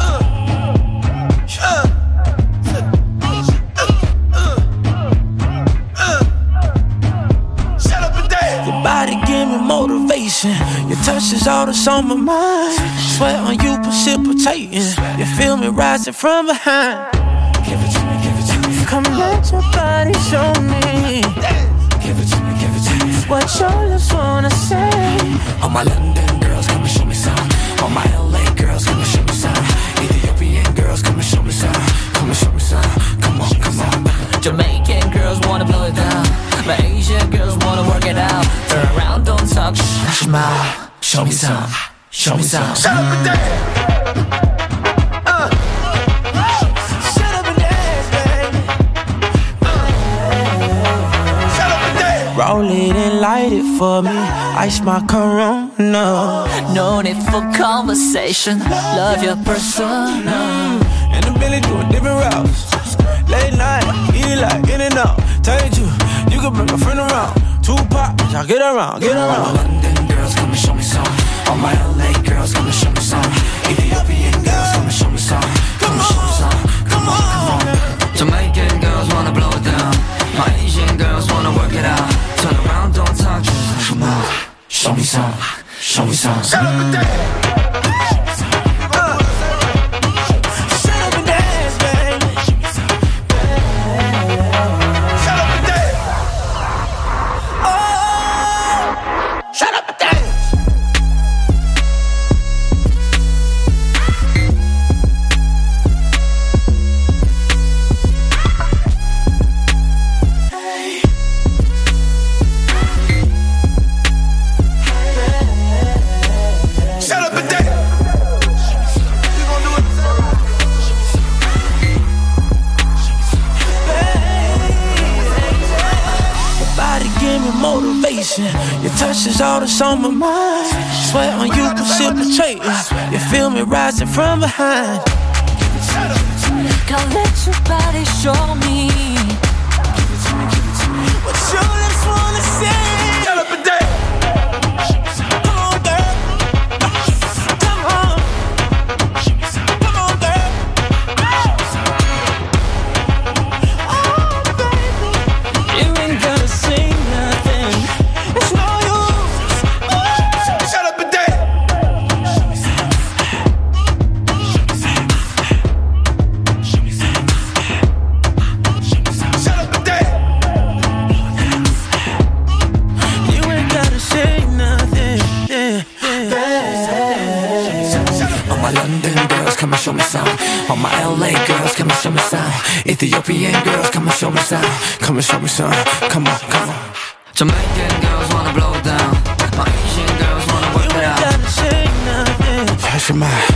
S14: Your body give me motivation. Your touch is all that's on my mind. Sweat on you precipitating. You feel me rising from behind. Give it to me, give it to me. Come let your body show me. Give it to me, give it to me. What your lips wanna say.
S8: All my London girls, come and show me some. All my L A girls, come and show me some. Ethiopian girls, come and show me some. Come and show me some. Come on, come on.
S1: Jamaican girls wanna blow it down. My Asian girls wanna work it out. Turn around, don't talk, shh, smile. Show me some, show me some.
S8: Shut up and dance. Uh.
S14: Shut up and dance, baby.
S8: Shut up and dance.
S14: Roll it and light it for me. Ice my Corona.
S1: No need for conversation. Love your persona.
S14: And the Billy doing different routes. Late night, eat it like in and out. Tell you true, you can bring a friend around. Tupac, y'all get around, get
S8: All my
S14: around.
S8: London girls, come and show me some. All my L A girls, come and show me some. Ethiopian girls, come and show me some. Come and show me some. Come on, come on.
S1: Jamaican girls wanna blow it down. My Asian girls wanna work it out. Turn around, don't talk, shh, smile.
S8: Show me some. Show me some. Shut up and dance.
S14: Shut up and dance, baby. conversation. Your touch is all that's on my mind. Sweat on you precipitating. You feel me rising from behind.
S13: Can't let your body show me
S14: what your lips wanna say. Shut up and dance. Come on, girl. Come on. Come on, girl. Oh, baby. You ain't gotta say nothing. It's no use. Oh, shut up and dance.
S16: All my London girls, come and show me some. All my L A girls, come and show me some. Ethiopian girls, come and show me some.
S14: Come and show me some. Come on, come on.
S16: Jamaican girls wanna blow down. My Asian girls wanna work it out.
S14: You ain't gotta say nothing. Hush your mouth.